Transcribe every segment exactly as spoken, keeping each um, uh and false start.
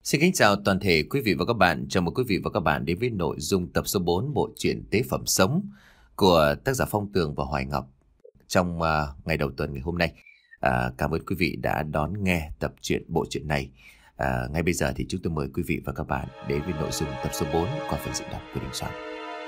Xin kính chào toàn thể quý vị và các bạn. Chào mừng quý vị và các bạn đến với nội dung tập số bốn bộ truyện Tế Phẩm Sống của tác giả Phong Tường và Hoài Ngọc. Trong uh, ngày đầu tuần ngày hôm nay, uh, cảm ơn quý vị đã đón nghe tập truyện bộ truyện này. Uh, ngay bây giờ thì chúng tôi mời quý vị và các bạn đến với nội dung tập số bốn qua phần diễn đọc của Đình Soạn.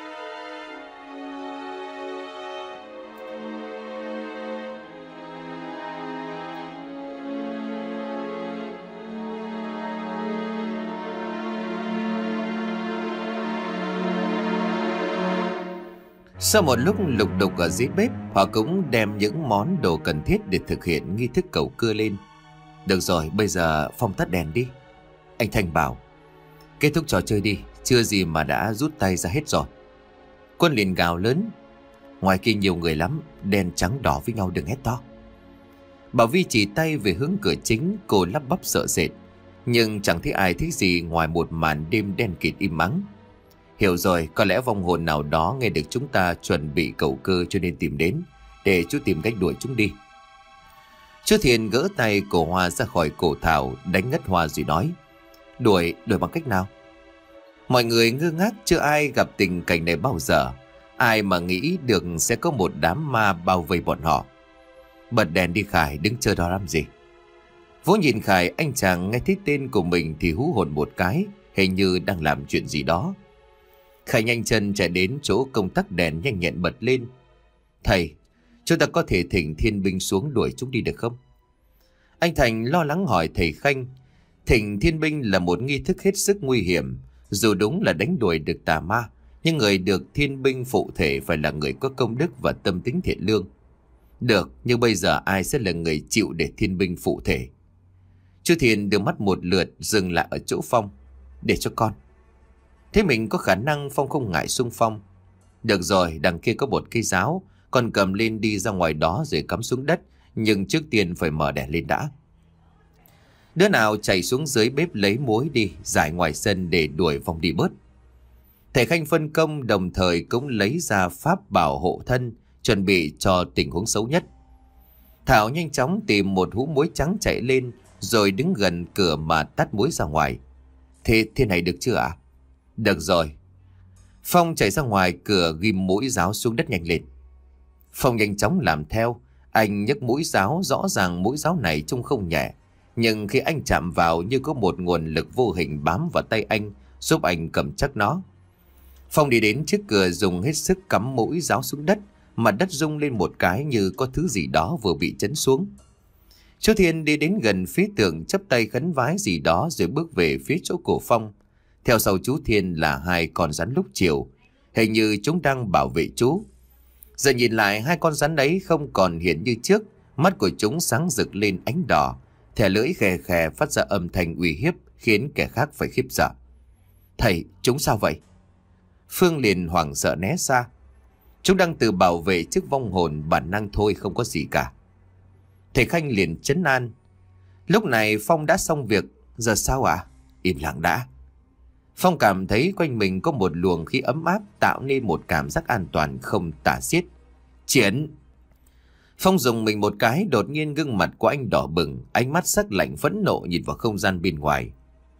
Sau một lúc lục đục ở dưới bếp, họ cũng đem những món đồ cần thiết để thực hiện nghi thức cầu cưa lên. Được rồi, bây giờ Phong tắt đèn đi. Anh Thanh bảo. Kết thúc trò chơi đi, chưa gì mà đã rút tay ra hết rồi. Quân liền gào lớn. Ngoài kia nhiều người lắm, đen trắng đỏ với nhau, đừng hét to. Bảo Vi chỉ tay về hướng cửa chính, cô lắp bắp sợ sệt. Nhưng chẳng thấy ai thích gì ngoài một màn đêm đen kịt im ắng. Hiểu rồi, có lẽ vong hồn nào đó nghe được chúng ta chuẩn bị cầu cơ cho nên tìm đến, để chú tìm cách đuổi chúng đi. Chú Thiền gỡ tay cổ Hoa ra khỏi cổ Thảo, đánh ngất Hoa rồi nói. Đuổi, đuổi bằng cách nào? Mọi người ngơ ngác, chưa ai gặp tình cảnh này bao giờ. Ai mà nghĩ được sẽ có một đám ma bao vây bọn họ. Bật đèn đi Khải, đứng chờ đó làm gì? Vũ nhìn Khải, anh chàng nghe thấy tên của mình thì hú hồn một cái, hình như đang làm chuyện gì đó. Khải nhanh chân chạy đến chỗ công tắc đèn, nhanh nhẹn bật lên. Thầy, chúng ta có thể thỉnh thiên binh xuống đuổi chúng đi được không? Anh Thành lo lắng hỏi thầy Khanh. Thỉnh thiên binh là một nghi thức hết sức nguy hiểm. Dù đúng là đánh đuổi được tà ma, nhưng người được thiên binh phụ thể phải là người có công đức và tâm tính thiện lương. Được, nhưng bây giờ ai sẽ là người chịu để thiên binh phụ thể? Chú Thiền đưa mắt một lượt, dừng lại ở chỗ Phong. Để cho con. Thế mình có khả năng, Phong không ngại xung phong. Được rồi, đằng kia có một cây giáo, con cầm lên đi ra ngoài đó rồi cắm xuống đất. Nhưng trước tiên phải mở đèn lên đã. Đứa nào chạy xuống dưới bếp lấy muối đi, giải ngoài sân để đuổi Phong đi bớt. Thầy Khanh phân công, đồng thời cũng lấy ra pháp bảo hộ thân, chuẩn bị cho tình huống xấu nhất. Thảo nhanh chóng tìm một hũ muối trắng chạy lên, rồi đứng gần cửa mà tắt muối ra ngoài. Thế thế này được chưa ạ? Được rồi. Phong chạy ra ngoài cửa, ghim mũi giáo xuống đất nhanh lên. Phong nhanh chóng làm theo. Anh nhấc mũi giáo, rõ ràng mũi giáo này trông không nhẹ. Nhưng khi anh chạm vào như có một nguồn lực vô hình bám vào tay anh, giúp anh cầm chắc nó. Phong đi đến trước cửa, dùng hết sức cắm mũi giáo xuống đất. Mà đất rung lên một cái như có thứ gì đó vừa bị chấn xuống. Chú Thiên đi đến gần phía tường, chắp tay khấn vái gì đó rồi bước về phía chỗ của Phong. Theo sau chú Thiên là hai con rắn lúc chiều, hình như chúng đang bảo vệ chú. Giờ nhìn lại, hai con rắn ấy không còn hiện như trước. Mắt của chúng sáng rực lên ánh đỏ, thè lưỡi khè khè phát ra âm thanh uy hiếp, khiến kẻ khác phải khiếp sợ. Thầy, chúng sao vậy? Phương liền hoảng sợ né xa. Chúng đang tự bảo vệ trước vong hồn, bản năng thôi, không có gì cả. Thầy Khanh liền trấn an. Lúc này Phong đã xong việc, giờ sao ạ? À? Im lặng đã. Phong cảm thấy quanh mình có một luồng khí ấm áp, tạo nên một cảm giác an toàn không tả xiết. Chiến! Phong dùng mình một cái, đột nhiên gương mặt của anh đỏ bừng, ánh mắt sắc lạnh phẫn nộ nhìn vào không gian bên ngoài.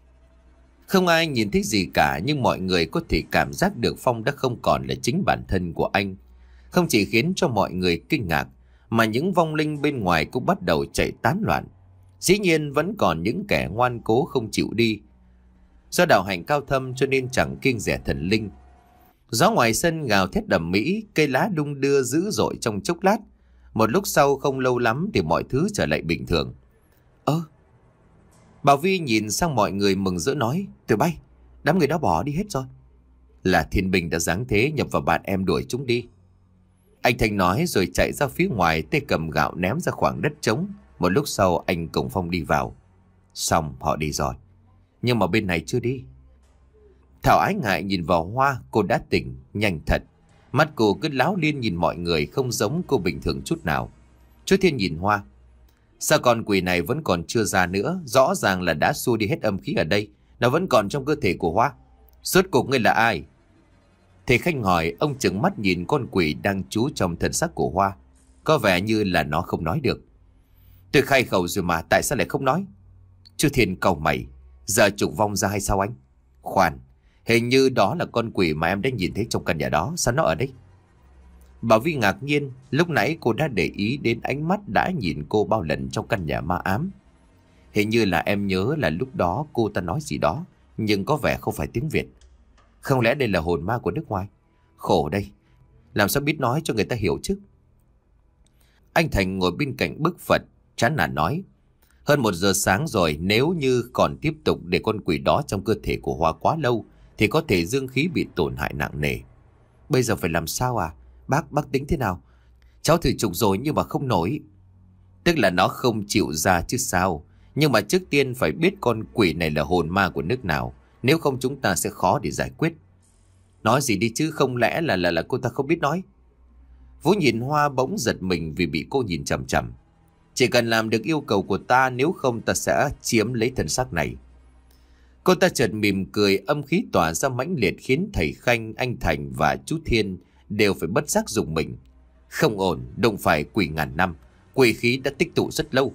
Không ai nhìn thấy gì cả, nhưng mọi người có thể cảm giác được Phong đã không còn là chính bản thân của anh. Không chỉ khiến cho mọi người kinh ngạc, mà những vong linh bên ngoài cũng bắt đầu chạy tán loạn. Dĩ nhiên vẫn còn những kẻ ngoan cố không chịu đi. Do đạo hành cao thâm cho nên chẳng kiêng dè thần linh. Gió ngoài sân gào thét đầm mỹ, cây lá đung đưa dữ dội trong chốc lát. Một lúc sau không lâu lắm thì mọi thứ trở lại bình thường. Ơ! Bảo Vi nhìn sang mọi người mừng rỡ nói. Tụi bay, đám người đó bỏ đi hết rồi. Là thiên binh đã giáng thế nhập vào bạn em, đuổi chúng đi. Anh Thành nói rồi chạy ra phía ngoài, tay cầm gạo ném ra khoảng đất trống. Một lúc sau anh cùng Phong đi vào. Xong, họ đi rồi. Nhưng mà bên này chưa đi. Thảo ái ngại nhìn vào Hoa, cô đã tỉnh, nhanh thật. Mắt cô cứ láo liên nhìn mọi người, không giống cô bình thường chút nào. Chú Thiên nhìn Hoa. Sao con quỷ này vẫn còn chưa ra nữa? Rõ ràng là đã xua đi hết âm khí ở đây. Nó vẫn còn trong cơ thể của Hoa. Rốt cuộc ngươi là ai? Thầy Khanh hỏi, ông chừng mắt nhìn con quỷ đang trú trong thân xác của Hoa. Có vẻ như là nó không nói được. Tôi khai khẩu rồi mà, tại sao lại không nói? Chú Thiên cau mày. Giờ trục vong ra hay sao anh? Khoan, hình như đó là con quỷ mà em đã nhìn thấy trong căn nhà đó. Sao nó ở đây? Bảo Vi ngạc nhiên. Lúc nãy cô đã để ý đến ánh mắt đã nhìn cô bao lần trong căn nhà ma ám. Hình như là em nhớ là lúc đó cô ta nói gì đó, nhưng có vẻ không phải tiếng Việt. Không lẽ đây là hồn ma của nước ngoài? Khổ đây, làm sao biết nói cho người ta hiểu chứ? Anh Thành ngồi bên cạnh bức Phật, chán nản nói. Hơn một giờ sáng rồi, nếu như còn tiếp tục để con quỷ đó trong cơ thể của Hoa quá lâu, thì có thể dương khí bị tổn hại nặng nề. Bây giờ phải làm sao à? Bác, bác tính thế nào? Cháu thử trục rồi nhưng mà không nổi. Tức là nó không chịu ra chứ sao. Nhưng mà trước tiên phải biết con quỷ này là hồn ma của nước nào. Nếu không chúng ta sẽ khó để giải quyết. Nói gì đi chứ, không lẽ là là là cô ta không biết nói? Vũ nhìn Hoa bỗng giật mình vì bị cô nhìn chằm chằm. Chỉ cần làm được yêu cầu của ta, nếu không ta sẽ chiếm lấy thân xác này. Cô ta chợt mỉm cười, âm khí tỏa ra mãnh liệt khiến thầy Khanh, anh Thành và chú Thiên đều phải bất giác rùng mình. Không ổn, đụng phải quỷ ngàn năm, quỷ khí đã tích tụ rất lâu.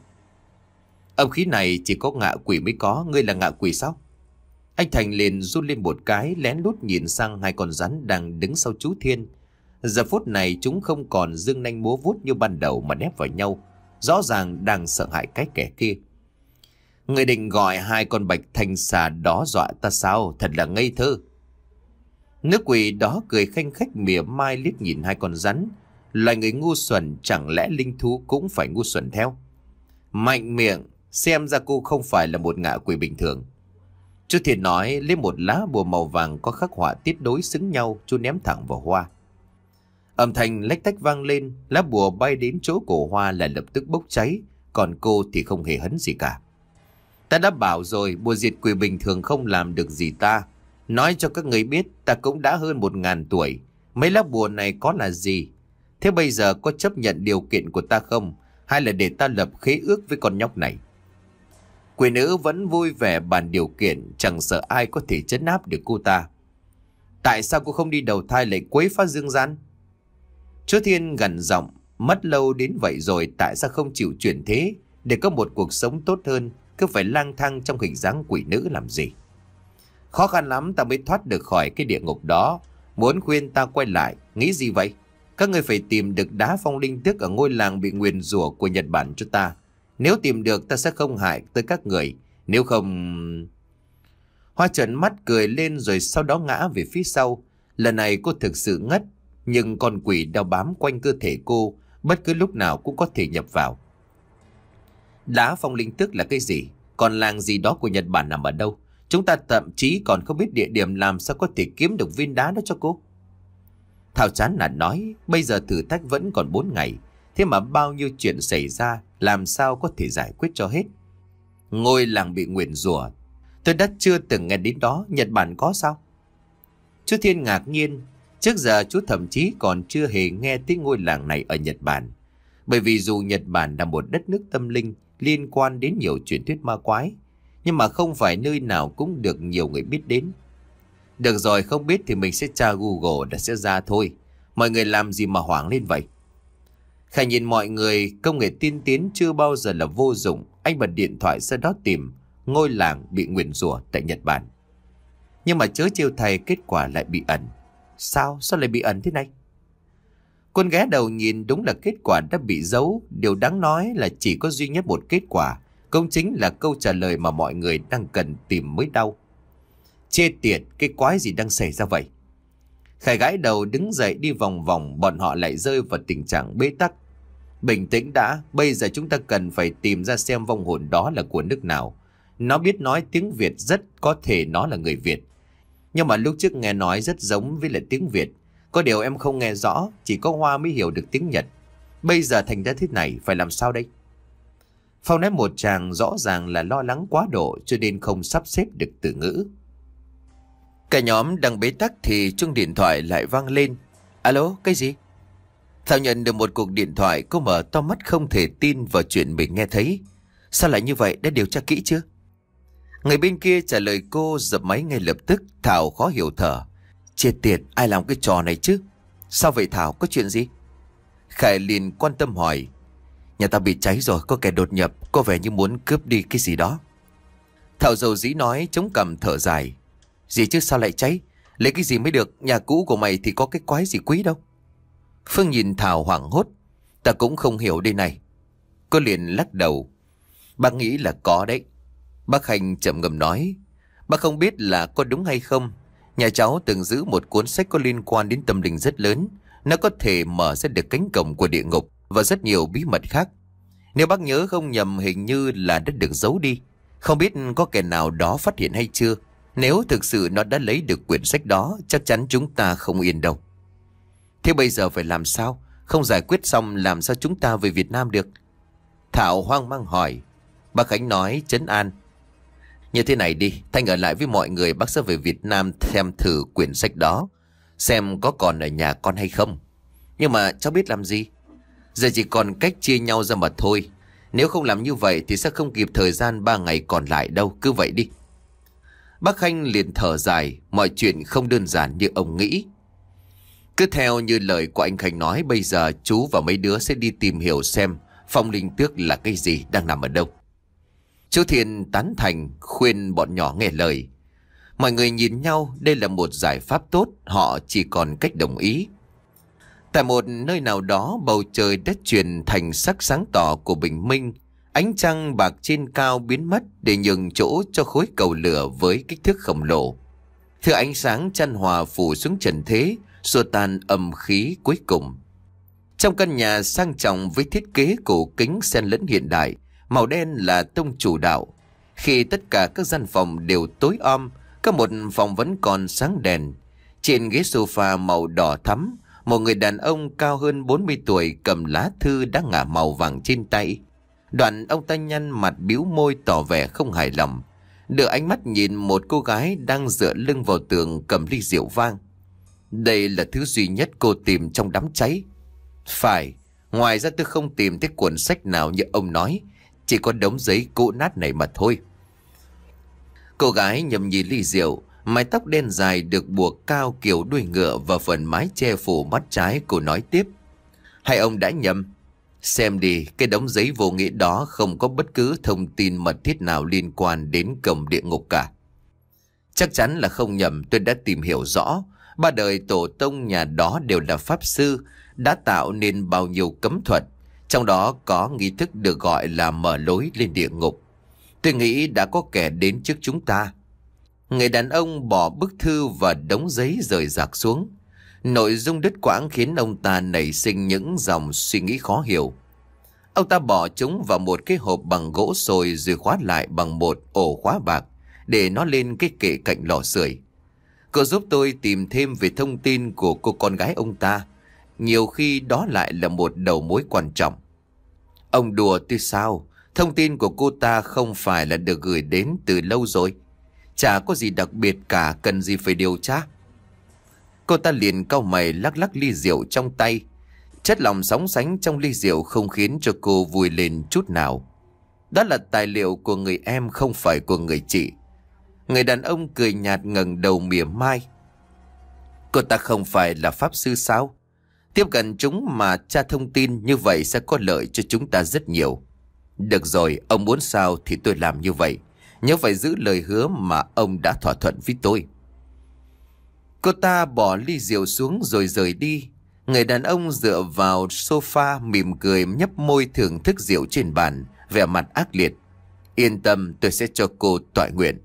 Âm khí này chỉ có ngạ quỷ mới có, ngươi là ngạ quỷ sao? Anh Thành liền run lên một cái, lén lút nhìn sang hai con rắn đang đứng sau chú Thiên. Giờ phút này chúng không còn dương nanh múa vuốt như ban đầu mà nép vào nhau, rõ ràng đang sợ hãi cái kẻ kia. Người định gọi hai con bạch thanh xà đó dọa ta sao? Thật là ngây thơ. Nữ quỷ đó cười khanh khách mỉa mai liếc nhìn hai con rắn. Loài người ngu xuẩn, chẳng lẽ linh thú cũng phải ngu xuẩn theo? Mạnh miệng, xem ra cô không phải là một ngạ quỷ bình thường. Chú Thiên nói, lấy một lá bùa màu vàng có khắc họa tiết đối xứng nhau, chú ném thẳng vào Hoa. Âm thanh lách tách vang lên, lá bùa bay đến chỗ cổ Hoa là lập tức bốc cháy, còn cô thì không hề hấn gì cả. Ta đã bảo rồi, bùa diệt quỷ bình thường không làm được gì ta. Nói cho các người biết, ta cũng đã hơn một ngàn tuổi. Mấy lá bùa này có là gì? Thế bây giờ có chấp nhận điều kiện của ta không? Hay là để ta lập khế ước với con nhóc này? Quỷ nữ vẫn vui vẻ bàn điều kiện, chẳng sợ ai có thể trấn áp được cô ta. Tại sao cô không đi đầu thai lại quấy phá dương gian? Chú Thiên gằn giọng, mất lâu đến vậy rồi tại sao không chịu chuyển thế để có một cuộc sống tốt hơn, cứ phải lang thang trong hình dáng quỷ nữ làm gì? Khó khăn lắm ta mới thoát được khỏi cái địa ngục đó. Muốn khuyên ta quay lại, nghĩ gì vậy? Các người phải tìm được đá phong linh tức ở ngôi làng bị nguyền rủa của Nhật Bản cho ta. Nếu tìm được ta sẽ không hại tới các người. Nếu không... Hoa trợn mắt cười lên rồi sau đó ngã về phía sau. Lần này cô thực sự ngất, nhưng con quỷ đeo bám quanh cơ thể cô, bất cứ lúc nào cũng có thể nhập vào. Đá phong linh tức là cái gì? Còn làng gì đó của Nhật Bản nằm ở đâu? Chúng ta thậm chí còn không biết địa điểm, làm sao có thể kiếm được viên đá đó cho cô? Thảo chán nản nói, bây giờ thử thách vẫn còn bốn ngày, thế mà bao nhiêu chuyện xảy ra, làm sao có thể giải quyết cho hết? Ngôi làng bị nguyền rủa, tôi đã chưa từng nghe đến đó, Nhật Bản có sao? Chú Thiên ngạc nhiên, trước giờ chú thậm chí còn chưa hề nghe tới ngôi làng này ở Nhật Bản. Bởi vì dù Nhật Bản là một đất nước tâm linh liên quan đến nhiều truyền thuyết ma quái, nhưng mà không phải nơi nào cũng được nhiều người biết đến. Được rồi, không biết thì mình sẽ tra Google đã sẽ ra thôi. Mọi người làm gì mà hoảng lên vậy? Khải nhìn mọi người, công nghệ tiên tiến chưa bao giờ là vô dụng. Anh bật điện thoại ra đó tìm ngôi làng bị nguyền rủa tại Nhật Bản. Nhưng mà chớ trêu thầy, kết quả lại bị ẩn. Sao? Sao lại bị ẩn thế này? Con ghé đầu nhìn, đúng là kết quả đã bị giấu. Điều đáng nói là chỉ có duy nhất một kết quả, cũng chính là câu trả lời mà mọi người đang cần tìm mới đau. Chê tiệt, cái quái gì đang xảy ra vậy? Khải gãi đầu đứng dậy đi vòng vòng, bọn họ lại rơi vào tình trạng bế tắc. Bình tĩnh đã, bây giờ chúng ta cần phải tìm ra xem vong hồn đó là của nước nào. Nó biết nói tiếng Việt, rất có thể nó là người Việt. Nhưng mà lúc trước nghe nói rất giống với lại tiếng Việt. Có điều em không nghe rõ, chỉ có Hoa mới hiểu được tiếng Nhật. Bây giờ thành ra thế này, phải làm sao đây? Phong nói một chàng rõ ràng là lo lắng quá độ, cho nên không sắp xếp được từ ngữ. Cả nhóm đang bế tắc thì chuông điện thoại lại vang lên. Alo, cái gì? Thảo nhận được một cuộc điện thoại, cô mở to mắt không thể tin vào chuyện mình nghe thấy. Sao lại như vậy, đã điều tra kỹ chưa? Người bên kia trả lời cô, dập máy ngay lập tức. Thảo khó hiểu thở. Chết tiệt, ai làm cái trò này chứ? Sao vậy Thảo, có chuyện gì? Khải liền quan tâm hỏi. Nhà ta bị cháy rồi, có kẻ đột nhập, có vẻ như muốn cướp đi cái gì đó. Thảo dầu dĩ nói, chống cằm thở dài. Gì chứ, sao lại cháy? Lấy cái gì mới được? Nhà cũ của mày thì có cái quái gì quý đâu. Phương nhìn Thảo hoảng hốt. Ta cũng không hiểu đây này. Cô liền lắc đầu. Bác nghĩ là có đấy. Bác Khanh chậm ngầm nói. Bác không biết là có đúng hay không. Nhà cháu từng giữ một cuốn sách có liên quan đến tâm linh rất lớn. Nó có thể mở ra được cánh cổng của địa ngục và rất nhiều bí mật khác. Nếu bác nhớ không nhầm, hình như là đã được giấu đi. Không biết có kẻ nào đó phát hiện hay chưa. Nếu thực sự nó đã lấy được quyển sách đó, chắc chắn chúng ta không yên đâu. Thế bây giờ phải làm sao? Không giải quyết xong làm sao chúng ta về Việt Nam được? Thảo hoang mang hỏi. Bác Khánh nói trấn an. Như thế này đi, Thanh ở lại với mọi người, bác sẽ về Việt Nam xem thử quyển sách đó, xem có còn ở nhà con hay không. Nhưng mà cháu biết làm gì? Giờ chỉ còn cách chia nhau ra mà thôi. Nếu không làm như vậy thì sẽ không kịp thời gian ba ngày còn lại đâu. Cứ vậy đi. Bác Khanh liền thở dài. Mọi chuyện không đơn giản như ông nghĩ. Cứ theo như lời của anh Khanh nói, bây giờ chú và mấy đứa sẽ đi tìm hiểu xem phong linh tước là cái gì, đang nằm ở đâu. Chú Thiên tán thành, khuyên bọn nhỏ nghe lời. Mọi người nhìn nhau, đây là một giải pháp tốt. Họ chỉ còn cách đồng ý. Tại một nơi nào đó, bầu trời đã chuyển thành sắc sáng tỏ của bình minh. Ánh trăng bạc trên cao biến mất để nhường chỗ cho khối cầu lửa với kích thước khổng lồ. Thứ ánh sáng chan hòa phủ xuống trần thế, xua tan âm khí cuối cùng. Trong căn nhà sang trọng với thiết kế cổ kính xen lẫn hiện đại, màu đen là tông chủ đạo. Khi tất cả các gian phòng đều tối om, có một phòng vẫn còn sáng đèn. Trên ghế sofa màu đỏ thắm, một người đàn ông cao hơn bốn mươi tuổi cầm lá thư đã ngả màu vàng trên tay. Đoạn ông ta nhăn mặt bĩu môi tỏ vẻ không hài lòng, đưa ánh mắt nhìn một cô gái đang dựa lưng vào tường cầm ly rượu vang. Đây là thứ duy nhất cô tìm trong đám cháy. Phải, ngoài ra tôi không tìm thấy cuốn sách nào như ông nói, chỉ có đống giấy cũ nát này mà thôi. Cô gái nhâm nhi ly rượu, mái tóc đen dài được buộc cao kiểu đuôi ngựa và phần mái che phủ mắt trái. Cô nói tiếp. Hay ông đã nhầm? Xem đi, cái đống giấy vô nghĩa đó không có bất cứ thông tin mật thiết nào liên quan đến cổng địa ngục cả. Chắc chắn là không nhầm, tôi đã tìm hiểu rõ. Ba đời tổ tông nhà đó đều là pháp sư, đã tạo nên bao nhiêu cấm thuật, trong đó có nghi thức được gọi là mở lối lên địa ngục. Tôi nghĩ đã có kẻ đến trước chúng ta. Người đàn ông bỏ bức thư và đống giấy rời rạc xuống. Nội dung đứt quãng khiến ông ta nảy sinh những dòng suy nghĩ khó hiểu. Ông ta bỏ chúng vào một cái hộp bằng gỗ sồi rồi khóa lại bằng một ổ khóa bạc, để nó lên cái kệ cạnh lò sưởi. Cô giúp tôi tìm thêm về thông tin của cô con gái ông ta. Nhiều khi đó lại là một đầu mối quan trọng. Ông đùa tôi sao? Thông tin của cô ta không phải là được gửi đến từ lâu rồi. Chả có gì đặc biệt cả, cần gì phải điều tra. Cô ta liền cau mày lắc lắc ly rượu trong tay. Chất lỏng sóng sánh trong ly rượu không khiến cho cô vui lên chút nào. Đó là tài liệu của người em, không phải của người chị. Người đàn ông cười nhạt ngẩng đầu mỉa mai. Cô ta không phải là pháp sư sao? Tiếp cận chúng mà tra thông tin như vậy sẽ có lợi cho chúng ta rất nhiều. Được rồi, ông muốn sao thì tôi làm như vậy. Nhớ phải giữ lời hứa mà ông đã thỏa thuận với tôi. Cô ta bỏ ly rượu xuống rồi rời đi. Người đàn ông dựa vào sofa mỉm cười nhấp môi thưởng thức rượu trên bàn, vẻ mặt ác liệt. Yên tâm, tôi sẽ cho cô toại nguyện.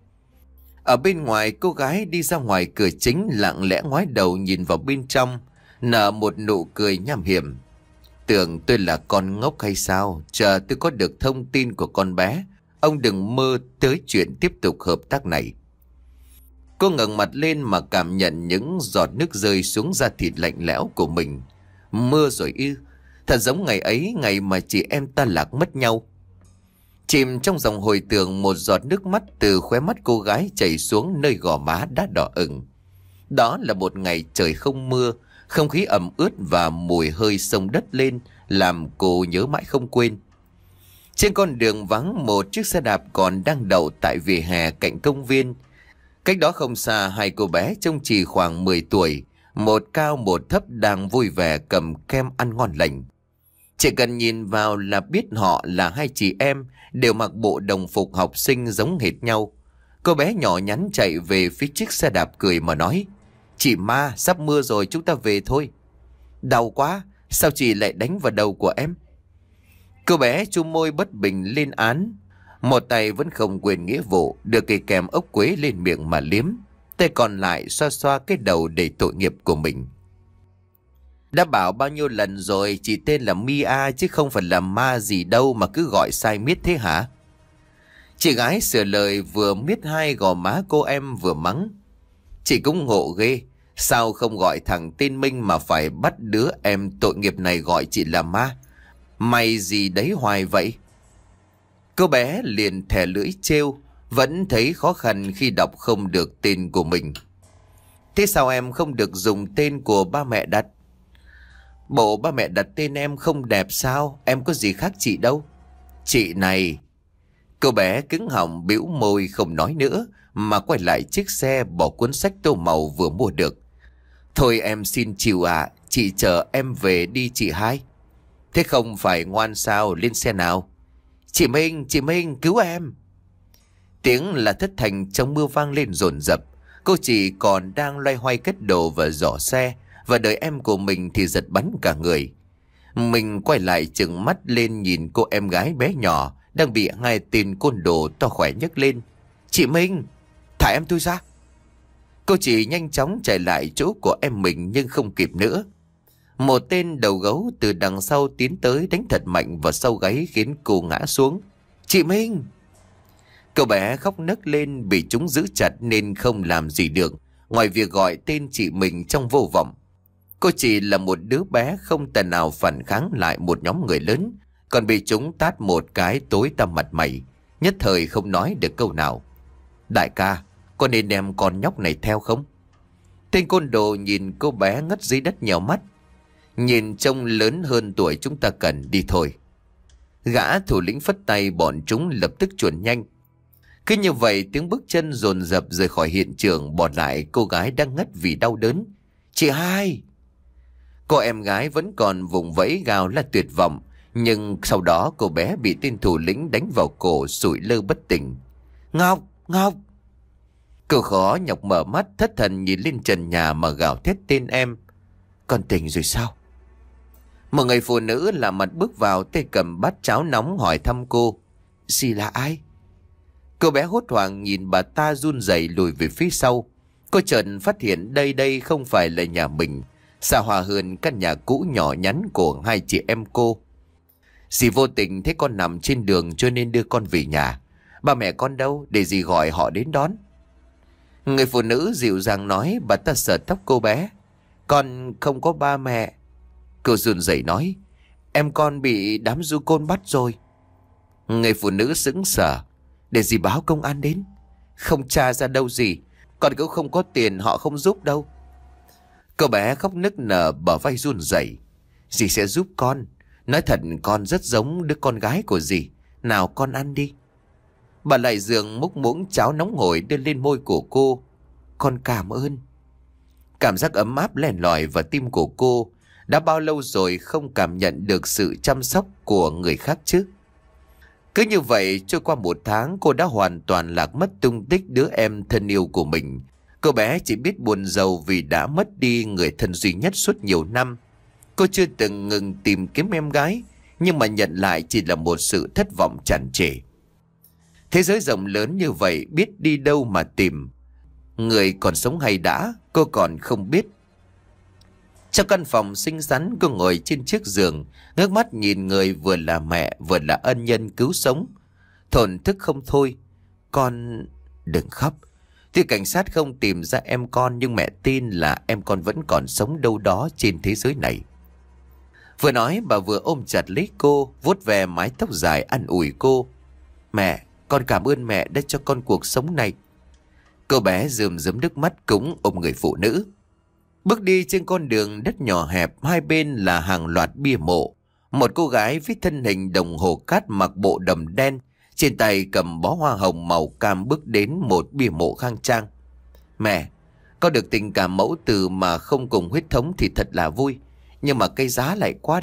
Ở bên ngoài, cô gái đi ra ngoài cửa chính lặng lẽ ngoái đầu nhìn vào bên trong, nở một nụ cười nham hiểm. Tưởng tôi là con ngốc hay sao? Chờ tôi có được thông tin của con bé, ông đừng mơ tới chuyện tiếp tục hợp tác này. Cô ngẩng mặt lên mà cảm nhận những giọt nước rơi xuống da thịt lạnh lẽo của mình. Mưa rồi ư? Thật giống ngày ấy, ngày mà chị em ta lạc mất nhau. Chìm trong dòng hồi tưởng, một giọt nước mắt từ khóe mắt cô gái chảy xuống nơi gò má đã đỏ ửng. Đó là một ngày trời không mưa, không khí ẩm ướt và mùi hơi sông đất lên làm cô nhớ mãi không quên. Trên con đường vắng, một chiếc xe đạp còn đang đậu tại vỉa hè cạnh công viên. Cách đó không xa, hai cô bé trông chỉ khoảng mười tuổi, một cao một thấp đang vui vẻ cầm kem ăn ngon lành. Chỉ cần nhìn vào là biết họ là hai chị em, đều mặc bộ đồng phục học sinh giống hệt nhau. Cô bé nhỏ nhắn chạy về phía chiếc xe đạp cười mà nói: "Chị Ma, sắp mưa rồi, chúng ta về thôi." "Đau quá, sao chị lại đánh vào đầu của em?" Cô bé chu môi bất bình lên án. Một tay vẫn không quên nghĩa vụ, đưa cây kèm ốc quế lên miệng mà liếm. Tay còn lại xoa xoa cái đầu để tội nghiệp của mình. "Đã bảo bao nhiêu lần rồi, chị tên là Mia chứ không phải là Ma gì đâu mà cứ gọi sai miết thế hả?" Chị gái sửa lời, vừa miết hai gò má cô em vừa mắng: "Chị cũng ngộ ghê, sao không gọi thằng tên Minh mà phải bắt đứa em tội nghiệp này gọi chị là Ma? Mày gì đấy hoài vậy?" Cô bé liền thè lưỡi trêu, vẫn thấy khó khăn khi đọc không được tên của mình. "Thế sao em không được dùng tên của ba mẹ đặt?" "Bộ ba mẹ đặt tên em không đẹp sao? Em có gì khác chị đâu." "Chị này..." Cô bé cứng họng bĩu môi không nói nữa, mà quay lại chiếc xe bỏ cuốn sách tô màu vừa mua được. "Thôi em xin chịu ạ, chị chờ em về đi chị hai." "Thế không phải ngoan sao, lên xe nào." "Chị Minh, chị Minh, cứu em." Tiếng là thất thành trong mưa vang lên dồn dập. Cô chị còn đang loay hoay cất đồ vào giỏ xe, và đợi em của mình thì giật bắn cả người. Mình quay lại trừng mắt lên nhìn cô em gái bé nhỏ đang bị hai tên côn đồ to khỏe nhấc lên. "Chị Minh, thả em tôi ra." Cô chị nhanh chóng chạy lại chỗ của em mình nhưng không kịp nữa. Một tên đầu gấu từ đằng sau tiến tới đánh thật mạnh vào sau gáy khiến cô ngã xuống. "Chị Minh!" Cậu bé khóc nấc lên, bị chúng giữ chặt nên không làm gì được ngoài việc gọi tên chị mình trong vô vọng. Cô chỉ là một đứa bé không thể nào phản kháng lại một nhóm người lớn, còn bị chúng tát một cái tối tăm mặt mày, nhất thời không nói được câu nào. "Đại ca, có nên đem con nhóc này theo không?" Tên côn đồ nhìn cô bé ngất dưới đất nhèo mắt. "Nhìn trông lớn hơn tuổi chúng ta cần, đi thôi." Gã thủ lĩnh phất tay, bọn chúng lập tức chuồn nhanh. Cứ như vậy tiếng bước chân dồn dập rời khỏi hiện trường, bỏ lại cô gái đang ngất vì đau đớn. "Chị hai!" Cô em gái vẫn còn vùng vẫy gào là tuyệt vọng, nhưng sau đó cô bé bị tên thủ lĩnh đánh vào cổ, sụi lơ bất tỉnh. "Ngọc, Ngọc!" Cô khó nhọc mở mắt, thất thần nhìn lên trần nhà mà gào thét tên em. "Con tỉnh rồi sao?" Một người phụ nữ lạ mặt bước vào, tay cầm bát cháo nóng hỏi thăm cô. "Dì là ai?" Cô bé hốt hoảng nhìn bà ta run rẩy lùi về phía sau. Cô chợt phát hiện đây đây không phải là nhà mình, xa hoa hơn căn nhà cũ nhỏ nhắn của hai chị em cô. "Dì vô tình thấy con nằm trên đường cho nên đưa con về nhà. Ba mẹ con đâu, để dì gọi họ đến đón." Người phụ nữ dịu dàng nói. Bà ta sờ tóc cô bé. "Con không có ba mẹ." Cô run rẩy nói. "Em con bị đám du côn bắt rồi." Người phụ nữ sững sờ. "Để dì báo công an đến." "Không tra ra đâu dì, con cũng không có tiền, họ không giúp đâu." Cô bé khóc nức nở, bờ vai run rẩy. "Dì sẽ giúp con. Nói thật con rất giống đứa con gái của dì. Nào con ăn đi." Bà lại giường múc muỗng cháo nóng hổi đưa lên môi của cô. "Con cảm ơn." Cảm giác ấm áp len lỏi vào tim của cô. Đã bao lâu rồi không cảm nhận được sự chăm sóc của người khác chứ? Cứ như vậy trôi qua một tháng, cô đã hoàn toàn lạc mất tung tích đứa em thân yêu của mình. Cô bé chỉ biết buồn rầu vì đã mất đi người thân duy nhất suốt nhiều năm. Cô chưa từng ngừng tìm kiếm em gái, nhưng mà nhận lại chỉ là một sự thất vọng tràn trề. Thế giới rộng lớn như vậy, biết đi đâu mà tìm. Người còn sống hay đã, cô còn không biết. Trong căn phòng xinh xắn, cô ngồi trên chiếc giường, ngước mắt nhìn người vừa là mẹ vừa là ân nhân cứu sống, thổn thức không thôi. "Con đừng khóc. Tuy cảnh sát không tìm ra em con, nhưng mẹ tin là em con vẫn còn sống đâu đó trên thế giới này." Vừa nói bà vừa ôm chặt lấy cô, vuốt ve mái tóc dài an ủi cô. "Mẹ, con cảm ơn mẹ đã cho con cuộc sống này." Cô bé rơm rớm nước mắt cũng ôm người phụ nữ. Bước đi trên con đường đất nhỏ hẹp, hai bên là hàng loạt bia mộ. Một cô gái với thân hình đồng hồ cát, mặc bộ đầm đen, trên tay cầm bó hoa hồng màu cam bước đến một bia mộ khang trang. "Mẹ, có được tình cảm mẫu tử mà không cùng huyết thống thì thật là vui. Nhưng mà cái giá lại quá đắt.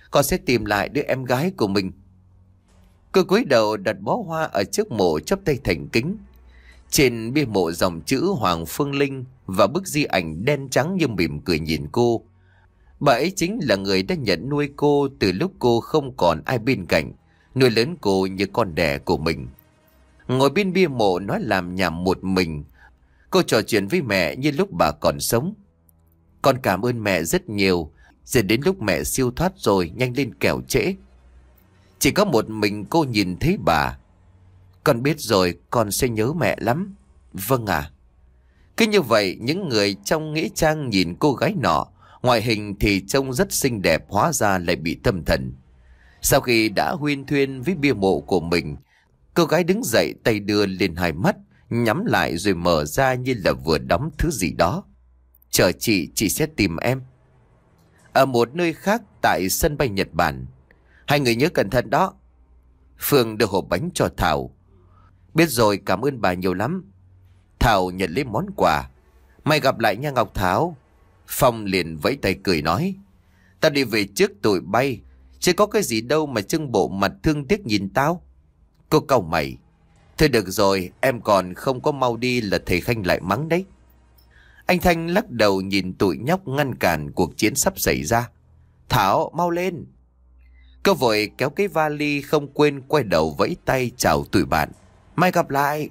Con sẽ tìm lại đứa em gái của mình. Cô cúi đầu đặt bó hoa ở trước mộ, chắp tay thành kính. Trên bia mộ dòng chữ Hoàng Phương Linh và bức di ảnh đen trắng nhưng mỉm cười nhìn cô. Bà ấy chính là người đã nhận nuôi cô từ lúc cô không còn ai bên cạnh, nuôi lớn cô như con đẻ của mình. Ngồi bên bia mộ nói làm nhảm một mình, cô trò chuyện với mẹ như lúc bà còn sống. Con cảm ơn mẹ rất nhiều, giờ đến lúc mẹ siêu thoát rồi, nhanh lên kẻo trễ. Chỉ có một mình cô nhìn thấy bà. Con biết rồi, con sẽ nhớ mẹ lắm. Vâng ạ. Cứ như vậy, những người trong nghĩa trang nhìn cô gái nọ, ngoại hình thì trông rất xinh đẹp, hóa ra lại bị tâm thần. Sau khi đã huyên thuyên với bia mộ của mình, cô gái đứng dậy, tay đưa lên hai mắt, nhắm lại rồi mở ra như là vừa đóng thứ gì đó. Chờ chị, chị sẽ tìm em. Ở một nơi khác tại sân bay Nhật Bản, hai người nhớ cẩn thận đó. Phương đưa hộp bánh cho Thảo. Biết rồi, cảm ơn bà nhiều lắm. Thảo nhận lấy món quà. Mai gặp lại nha Ngọc Thảo. Phong liền vẫy tay cười nói, tao đi về trước tụi bay, chứ có cái gì đâu mà trưng bộ mặt thương tiếc nhìn tao. Cô cau mày. Thôi được rồi, em còn không có mau đi là thầy Khanh lại mắng đấy. Anh Thanh lắc đầu nhìn tụi nhóc ngăn cản cuộc chiến sắp xảy ra. Thảo, mau lên. Cô vội kéo cái vali, không quên quay đầu vẫy tay chào tụi bạn. Mai gặp lại.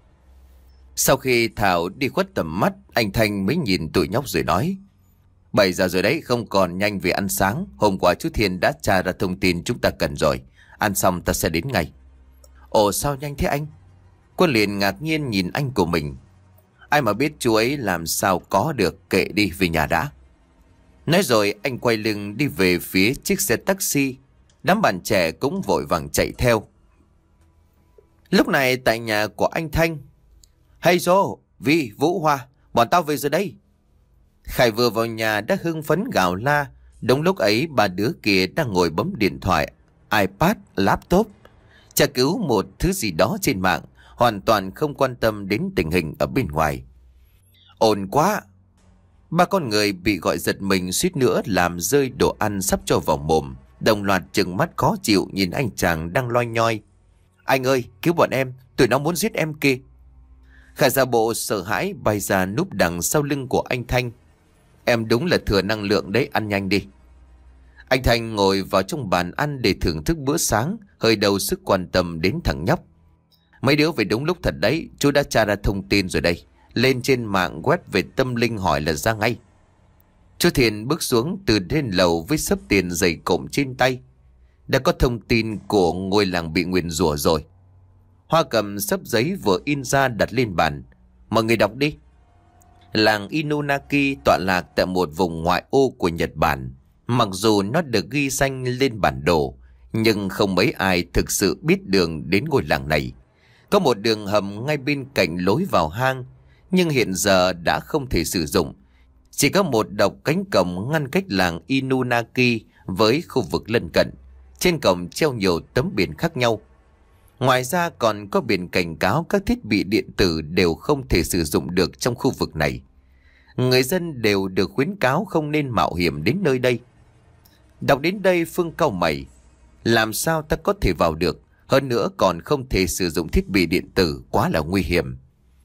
Sau khi Thảo đi khuất tầm mắt, anh Thanh mới nhìn tụi nhóc rồi nói, bảy giờ rồi đấy, không còn nhanh về ăn sáng. Hôm qua chú Thiên đã tra ra thông tin chúng ta cần rồi. Ăn xong ta sẽ đến ngay. Ồ, sao nhanh thế anh? Cô liền ngạc nhiên nhìn anh của mình. Ai mà biết chú ấy làm sao có được, kệ đi, về nhà đã. Nói rồi anh quay lưng đi về phía chiếc xe taxi. Đám bạn trẻ cũng vội vàng chạy theo. Lúc này tại nhà của anh Thanh. Hay rồi, Vi, Vũ, Hoa, bọn tao về rồi đây. Khải vừa vào nhà đã hưng phấn gào la. Đúng lúc ấy ba đứa kia đang ngồi bấm điện thoại, iPad, laptop, tra cứu một thứ gì đó trên mạng, hoàn toàn không quan tâm đến tình hình ở bên ngoài. Ồn quá. Ba con người bị gọi giật mình, suýt nữa làm rơi đồ ăn sắp cho vào mồm, đồng loạt trừng mắt khó chịu nhìn anh chàng đang loi nhoi. Anh ơi, cứu bọn em, tụi nó muốn giết em kìa. Khải giả bộ sợ hãi bay ra núp đằng sau lưng của anh Thanh. Em đúng là thừa năng lượng đấy, ăn nhanh đi. Anh Thanh ngồi vào trong bàn ăn để thưởng thức bữa sáng, hơi đầu sức quan tâm đến thằng nhóc. Mấy đứa về đúng lúc thật đấy, chú đã tra ra thông tin rồi đây. Lên trên mạng web về tâm linh hỏi là ra ngay. Chú Thiền bước xuống từ trên lầu với xấp tiền dày cộm trên tay. Đã có thông tin của ngôi làng bị nguyền rủa rồi. Hoa cầm xấp giấy vừa in ra đặt lên bàn. Mọi người đọc đi. Làng Inunaki tọa lạc tại một vùng ngoại ô của Nhật Bản. Mặc dù nó được ghi danh lên bản đồ, nhưng không mấy ai thực sự biết đường đến ngôi làng này. Có một đường hầm ngay bên cạnh lối vào hang, nhưng hiện giờ đã không thể sử dụng. Chỉ có một độc cánh cổng ngăn cách làng Inunaki với khu vực lân cận. Trên cổng treo nhiều tấm biển khác nhau. Ngoài ra còn có biển cảnh cáo các thiết bị điện tử đều không thể sử dụng được trong khu vực này. Người dân đều được khuyến cáo không nên mạo hiểm đến nơi đây. Đọc đến đây Phương cau mày. Làm sao ta có thể vào được? Hơn nữa còn không thể sử dụng thiết bị điện tử, quá là nguy hiểm.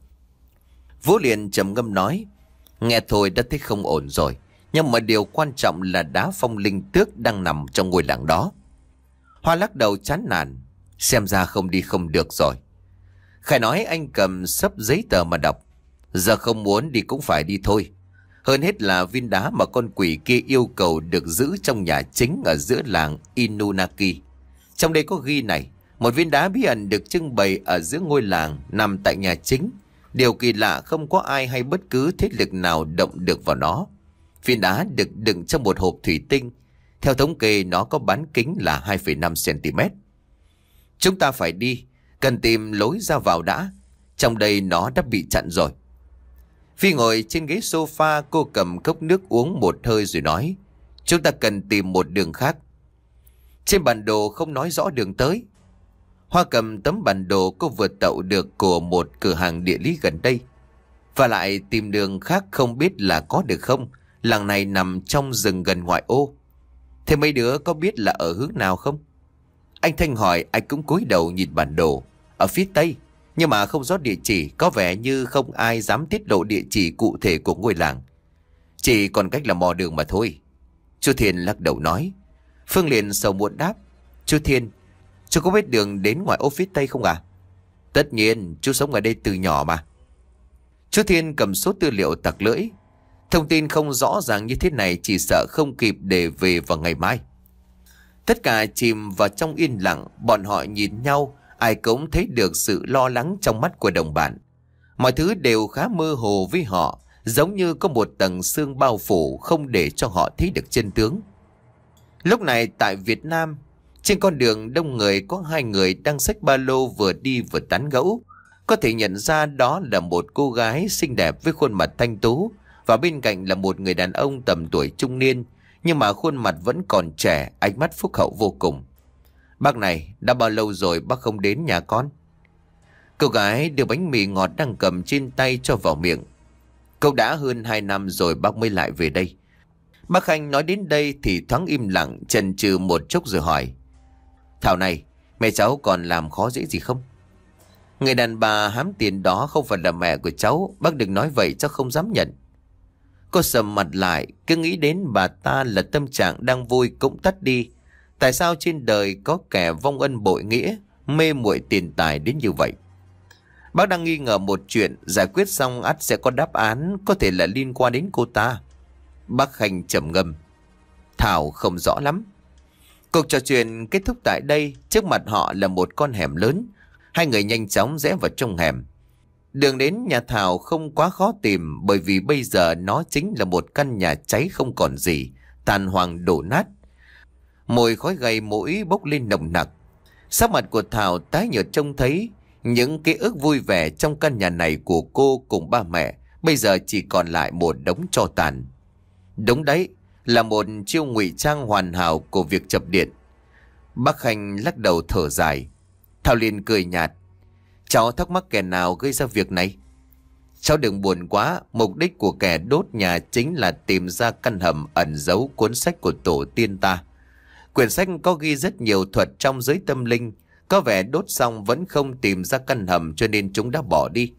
Vũ liền trầm ngâm nói, nghe thôi đã thấy không ổn rồi. Nhưng mà điều quan trọng là đá phong linh tước đang nằm trong ngôi làng đó. Hoa lắc đầu chán nản. Xem ra không đi không được rồi. Khải nói anh cầm xấp giấy tờ mà đọc. Giờ không muốn đi cũng phải đi thôi. Hơn hết là viên đá mà con quỷ kia yêu cầu được giữ trong nhà chính ở giữa làng Inunaki. Trong đây có ghi này, một viên đá bí ẩn được trưng bày ở giữa ngôi làng nằm tại nhà chính. Điều kỳ lạ không có ai hay bất cứ thế lực nào động được vào nó. Viên đá được đựng trong một hộp thủy tinh. Theo thống kê nó có bán kính là hai phẩy năm xăng-ti-mét. Chúng ta phải đi, cần tìm lối ra vào đã. Trong đây nó đã bị chặn rồi. Phi ngồi trên ghế sofa, cô cầm cốc nước uống một hơi rồi nói, chúng ta cần tìm một đường khác. Trên bản đồ không nói rõ đường tới. Hoa cầm tấm bản đồ cô vừa tậu được của một cửa hàng địa lý gần đây. Và lại tìm đường khác không biết là có được không. Làng này nằm trong rừng gần ngoại ô. Thế mấy đứa có biết là ở hướng nào không? Anh Thanh hỏi, anh cũng cúi đầu nhìn bản đồ. Ở phía tây, nhưng mà không rõ địa chỉ, có vẻ như không ai dám tiết lộ địa chỉ cụ thể của ngôi làng. Chỉ còn cách là mò đường mà thôi. Chú Thiên lắc đầu nói. Phương liền sầu muộn đáp. Chú Thiên, chú có biết đường đến ngoài ô phía tây không à? Tất nhiên, chú sống ở đây từ nhỏ mà. Chú Thiên cầm số tư liệu tặc lưỡi. Thông tin không rõ ràng như thế này chỉ sợ không kịp để về vào ngày mai. Tất cả chìm vào trong yên lặng, bọn họ nhìn nhau, ai cũng thấy được sự lo lắng trong mắt của đồng bạn. Mọi thứ đều khá mơ hồ với họ, giống như có một tầng sương bao phủ không để cho họ thấy được chân tướng. Lúc này tại Việt Nam, trên con đường đông người có hai người đang xách ba lô vừa đi vừa tán gẫu. Có thể nhận ra đó là một cô gái xinh đẹp với khuôn mặt thanh tú, và bên cạnh là một người đàn ông tầm tuổi trung niên, nhưng mà khuôn mặt vẫn còn trẻ, ánh mắt phúc hậu vô cùng. Bác này, đã bao lâu rồi bác không đến nhà con? Cô gái đưa bánh mì ngọt đang cầm trên tay cho vào miệng. Cậu đã hơn hai năm rồi bác mới lại về đây. Bác Khanh nói đến đây thì thoáng im lặng, chần chừ một chút rồi hỏi. Thảo này, mẹ cháu còn làm khó dễ gì không? Người đàn bà hám tiền đó không phải là mẹ của cháu, bác đừng nói vậy cháu không dám nhận. Cô sầm mặt lại, cứ nghĩ đến bà ta là tâm trạng đang vui cũng tắt đi. Tại sao trên đời có kẻ vong ân bội nghĩa, mê muội tiền tài đến như vậy? Bác đang nghi ngờ một chuyện, giải quyết xong ắt sẽ có đáp án, có thể là liên quan đến cô ta. Bác Khanh trầm ngâm. Thảo không rõ lắm. Cuộc trò chuyện kết thúc tại đây, trước mặt họ là một con hẻm lớn. Hai người nhanh chóng rẽ vào trong hẻm. Đường đến nhà Thảo không quá khó tìm, bởi vì bây giờ nó chính là một căn nhà cháy không còn gì, tàn hoàng đổ nát. Mùi khói gầy mũi bốc lên nồng nặc. Sắc mặt của Thảo tái nhợt trông thấy những ký ức vui vẻ trong căn nhà này của cô cùng ba mẹ bây giờ chỉ còn lại một đống tro tàn. Đúng đấy, là một chiêu ngụy trang hoàn hảo của việc chập điện. Bác Khanh lắc đầu thở dài. Thảo liền cười nhạt. Cháu thắc mắc kẻ nào gây ra việc này? Cháu đừng buồn quá, mục đích của kẻ đốt nhà chính là tìm ra căn hầm ẩn giấu cuốn sách của tổ tiên ta. Quyển sách có ghi rất nhiều thuật trong giới tâm linh, có vẻ đốt xong vẫn không tìm ra căn hầm cho nên chúng đã bỏ đi.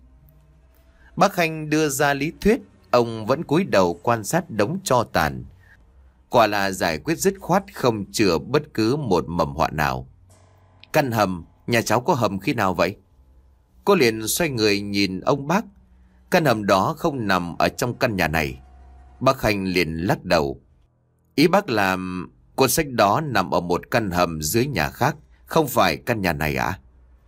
Bác Khanh đưa ra lý thuyết, ông vẫn cúi đầu quan sát đống tro tàn. Quả là giải quyết dứt khoát, không chừa bất cứ một mầm họa nào. Căn hầm, nhà cháu có hầm khi nào vậy? Cô liền xoay người nhìn ông bác. Căn hầm đó không nằm ở trong căn nhà này. Bác Khanh liền lắc đầu. Ý bác là cuốn sách đó nằm ở một căn hầm dưới nhà khác, không phải căn nhà này à?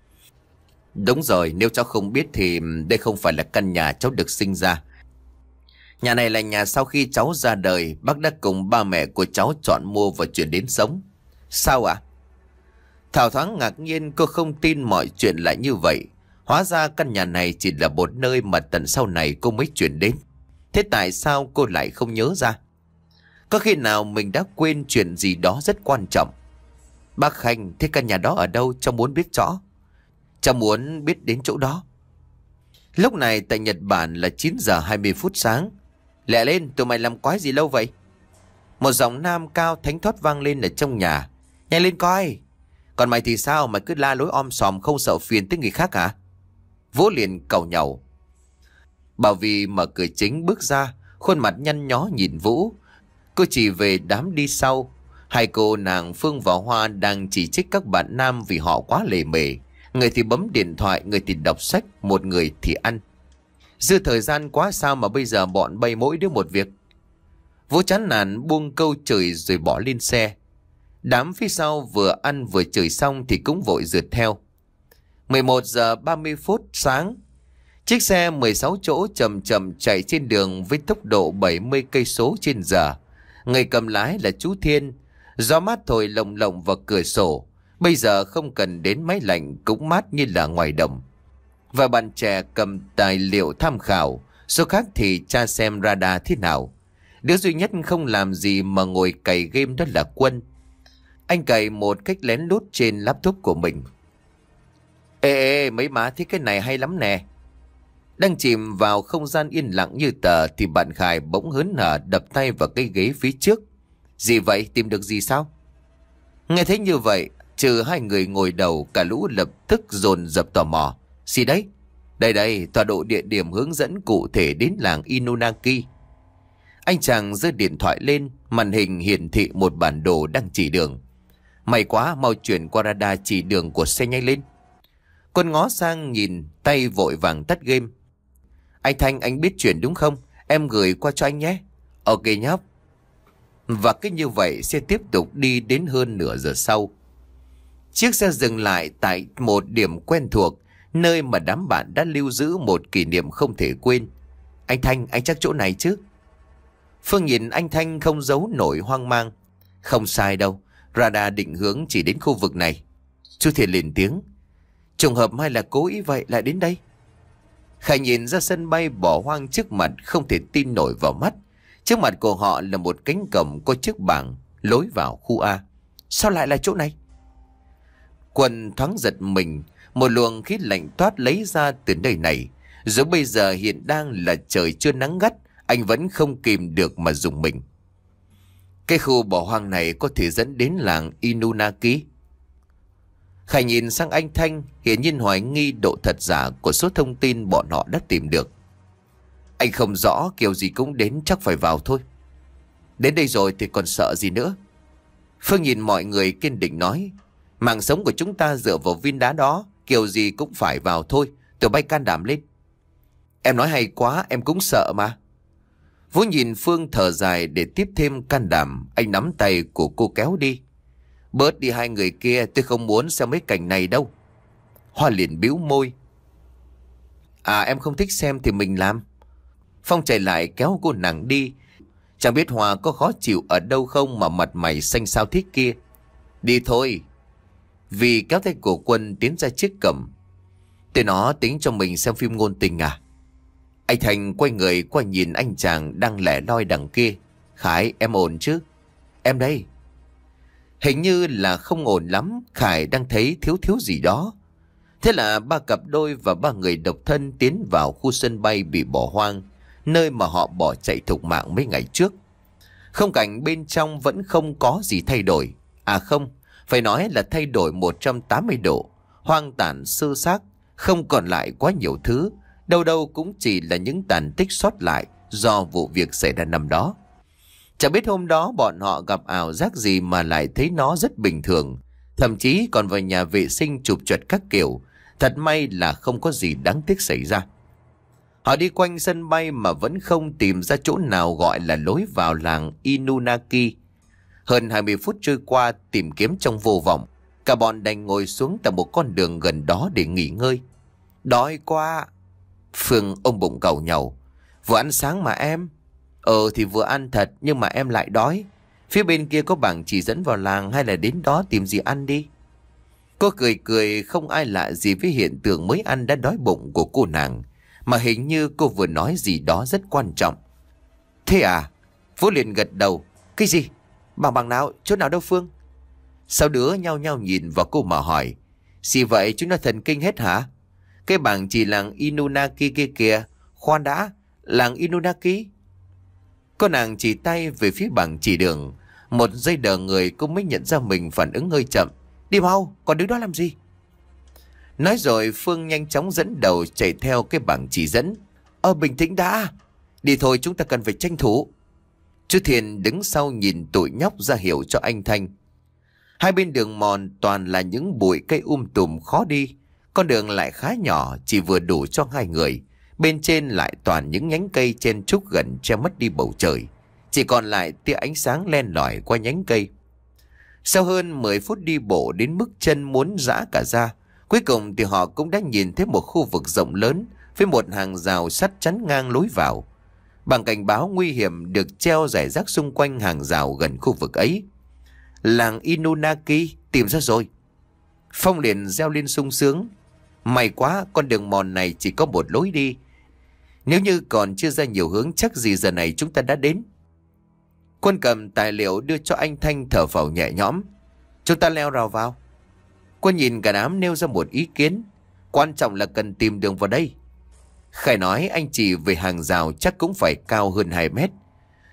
Đúng rồi, nếu cháu không biết thì đây không phải là căn nhà cháu được sinh ra. Nhà này là nhà sau khi cháu ra đời, bác đã cùng ba mẹ của cháu chọn mua và chuyển đến sống. Sao ạ? À? Thảo thoáng ngạc nhiên, cô không tin mọi chuyện lại như vậy. Hóa ra căn nhà này chỉ là một nơi mà tận sau này cô mới chuyển đến. Thế tại sao cô lại không nhớ ra? Có khi nào mình đã quên chuyện gì đó rất quan trọng? Bác Khanh, thế căn nhà đó ở đâu? Cháu muốn biết rõ. Cháu muốn biết đến chỗ đó. Lúc này tại Nhật Bản là chín giờ hai mươi phút sáng. Lẹ lên, tụi mày làm quái gì lâu vậy? Một giọng nam cao thánh thót vang lên ở trong nhà. Nhanh lên coi. Còn mày thì sao? Mày cứ la lối om sòm không sợ phiền tới người khác hả? Vũ liền cầu nhàu. Bảo Vy mở cửa chính bước ra, khuôn mặt nhăn nhó nhìn Vũ. Cô chỉ về đám đi sau. Hai cô nàng Phương và Hoa đang chỉ trích các bạn nam vì họ quá lề mề. Người thì bấm điện thoại, người thì đọc sách, một người thì ăn. Dư thời gian quá sao mà bây giờ bọn bay mỗi đứa một việc. Vũ chán nản buông câu chửi rồi bỏ lên xe. Đám phía sau vừa ăn vừa chửi xong thì cũng vội rượt theo. mười một giờ ba mươi phút sáng. Chiếc xe mười sáu chỗ chậm chậm chạy trên đường với tốc độ bảy mươi cây số trên giờ. Người cầm lái là chú Thiên. Gió mát thổi lồng lộng vào cửa sổ. Bây giờ không cần đến máy lạnh cũng mát như là ngoài đồng. Và bạn trẻ cầm tài liệu tham khảo. Số khác thì tra xem radar thế nào. Đứa duy nhất không làm gì mà ngồi cày game đó là Quân. Anh cày một cách lén lút trên laptop của mình. Ê ê mấy má thấy cái này hay lắm nè. Đang chìm vào không gian yên lặng như tờ thì bạn Khải bỗng hớn hở đập tay vào cái ghế phía trước. Gì vậy, tìm được gì sao? Nghe thấy như vậy, trừ hai người ngồi đầu, cả lũ lập tức dồn dập tò mò. Gì đấy? Đây đây, tọa độ địa điểm hướng dẫn cụ thể đến làng Inunaki. Anh chàng giơ điện thoại lên, màn hình hiển thị một bản đồ đang chỉ đường. May quá, mau chuyển qua radar chỉ đường của xe nhanh lên. Con ngó sang nhìn, tay vội vàng tắt game. Anh Thanh, anh biết chuyển đúng không? Em gửi qua cho anh nhé. Ok nhóc. Và cứ như vậy xe tiếp tục đi đến hơn nửa giờ sau. Chiếc xe dừng lại tại một điểm quen thuộc, nơi mà đám bạn đã lưu giữ một kỷ niệm không thể quên. Anh Thanh, anh chắc chỗ này chứ? Phương nhìn anh Thanh không giấu nổi hoang mang. Không sai đâu, radar định hướng chỉ đến khu vực này. Chú Thiện lên tiếng. Trùng hợp hay là cố ý vậy lại đến đây? Khải nhìn ra sân bay bỏ hoang trước mặt, không thể tin nổi vào mắt. Trước mặt của họ là một cánh cổng có chiếc bảng lối vào khu A. Sao lại là chỗ này? Quân thoáng giật mình, một luồng khí lạnh toát lấy ra từ nơi này. Dù bây giờ hiện đang là trời chưa nắng gắt, anh vẫn không kìm được mà dùng mình. Cái khu bỏ hoang này có thể dẫn đến làng Inunaki. Khải nhìn sang anh Thanh, hiển nhiên hoài nghi độ thật giả của số thông tin bọn họ đã tìm được. Anh không rõ, kiểu gì cũng đến, chắc phải vào thôi. Đến đây rồi thì còn sợ gì nữa. Phương nhìn mọi người kiên định nói. Mạng sống của chúng ta dựa vào viên đá đó, kiểu gì cũng phải vào thôi. Tụi bay can đảm lên. Em nói hay quá, em cũng sợ mà. Vũ nhìn Phương thở dài để tiếp thêm can đảm. Anh nắm tay của cô kéo đi. Bớt đi hai người kia, tôi không muốn xem mấy cảnh này đâu. Hoa liền bĩu môi. À, em không thích xem thì mình làm. Phong chạy lại kéo cô nàng đi. Chẳng biết Hoa có khó chịu ở đâu không mà mặt mày xanh xao thế kia. Đi thôi. Vì kéo tay của Quân tiến ra chiếc cổng. Tôi nó tính cho mình xem phim ngôn tình à? Anh Thành quay người qua nhìn anh chàng đang lẻ loi đằng kia. Khải, em ổn chứ? Em đây. Hình như là không ổn lắm. Khải đang thấy thiếu thiếu gì đó. Thế là ba cặp đôi và ba người độc thân tiến vào khu sân bay bị bỏ hoang, nơi mà họ bỏ chạy thục mạng mấy ngày trước. Không cảnh bên trong vẫn không có gì thay đổi. À không, phải nói là thay đổi một trăm tám mươi độ. Hoang tàn sơ xác, không còn lại quá nhiều thứ. Đâu đâu cũng chỉ là những tàn tích sót lại do vụ việc xảy ra năm đó. Chẳng biết hôm đó bọn họ gặp ảo giác gì mà lại thấy nó rất bình thường. Thậm chí còn vào nhà vệ sinh chụp choẹt các kiểu. Thật may là không có gì đáng tiếc xảy ra. Họ đi quanh sân bay mà vẫn không tìm ra chỗ nào gọi là lối vào làng Inunaki. Hơn hai mươi phút trôi qua tìm kiếm trong vô vọng. Cả bọn đành ngồi xuống tại một con đường gần đó để nghỉ ngơi. Đói quá. Phương ôm bụng càu nhàu. Vừa ăn sáng mà em. Ờ thì vừa ăn thật, nhưng mà em lại đói. Phía bên kia có bảng chỉ dẫn vào làng, hay là đến đó tìm gì ăn đi. Cô cười cười, không ai lạ gì với hiện tượng mới ăn đã đói bụng của cô nàng. Mà hình như cô vừa nói gì đó rất quan trọng. Thế à? Vũ liền gật đầu. Cái gì? Bằng bằng nào? Chỗ nào đâu Phương? Sáu đứa nhau nhau nhìn vào cô mà hỏi. Gì vậy, chúng nó thần kinh hết hả? Cái bảng chỉ làng Inunaki kia kìa. Khoan đã, làng Inunaki? Cô nàng chỉ tay về phía bảng chỉ đường. Một giây đờ người cô mới nhận ra mình phản ứng hơi chậm. Đi mau, còn đứng đó làm gì? Nói rồi Phương nhanh chóng dẫn đầu chạy theo cái bảng chỉ dẫn. Ờ bình tĩnh đã. Đi thôi, chúng ta cần phải tranh thủ. Chú Thiền đứng sau nhìn tụi nhóc ra hiệu cho anh Thanh. Hai bên đường mòn toàn là những bụi cây um tùm khó đi. Con đường lại khá nhỏ, chỉ vừa đủ cho hai người. Bên trên lại toàn những nhánh cây chen trúc gần che mất đi bầu trời. Chỉ còn lại tia ánh sáng len lỏi qua nhánh cây. Sau hơn mười phút đi bộ đến mức chân muốn rã cả ra, cuối cùng thì họ cũng đã nhìn thấy một khu vực rộng lớn với một hàng rào sắt chắn ngang lối vào. Bảng cảnh báo nguy hiểm được treo rải rác xung quanh hàng rào gần khu vực ấy. Làng Inunaki, tìm ra rồi. Phong liền reo lên sung sướng. May quá, con đường mòn này chỉ có một lối đi. Nếu như còn chưa ra nhiều hướng, chắc gì giờ này chúng ta đã đến. Quân cầm tài liệu đưa cho anh Thanh, thở phào nhẹ nhõm. Chúng ta leo rào vào. Quân nhìn cả đám nêu ra một ý kiến. Quan trọng là cần tìm đường vào đây. Khải nói anh chỉ về hàng rào chắc cũng phải cao hơn hai mét.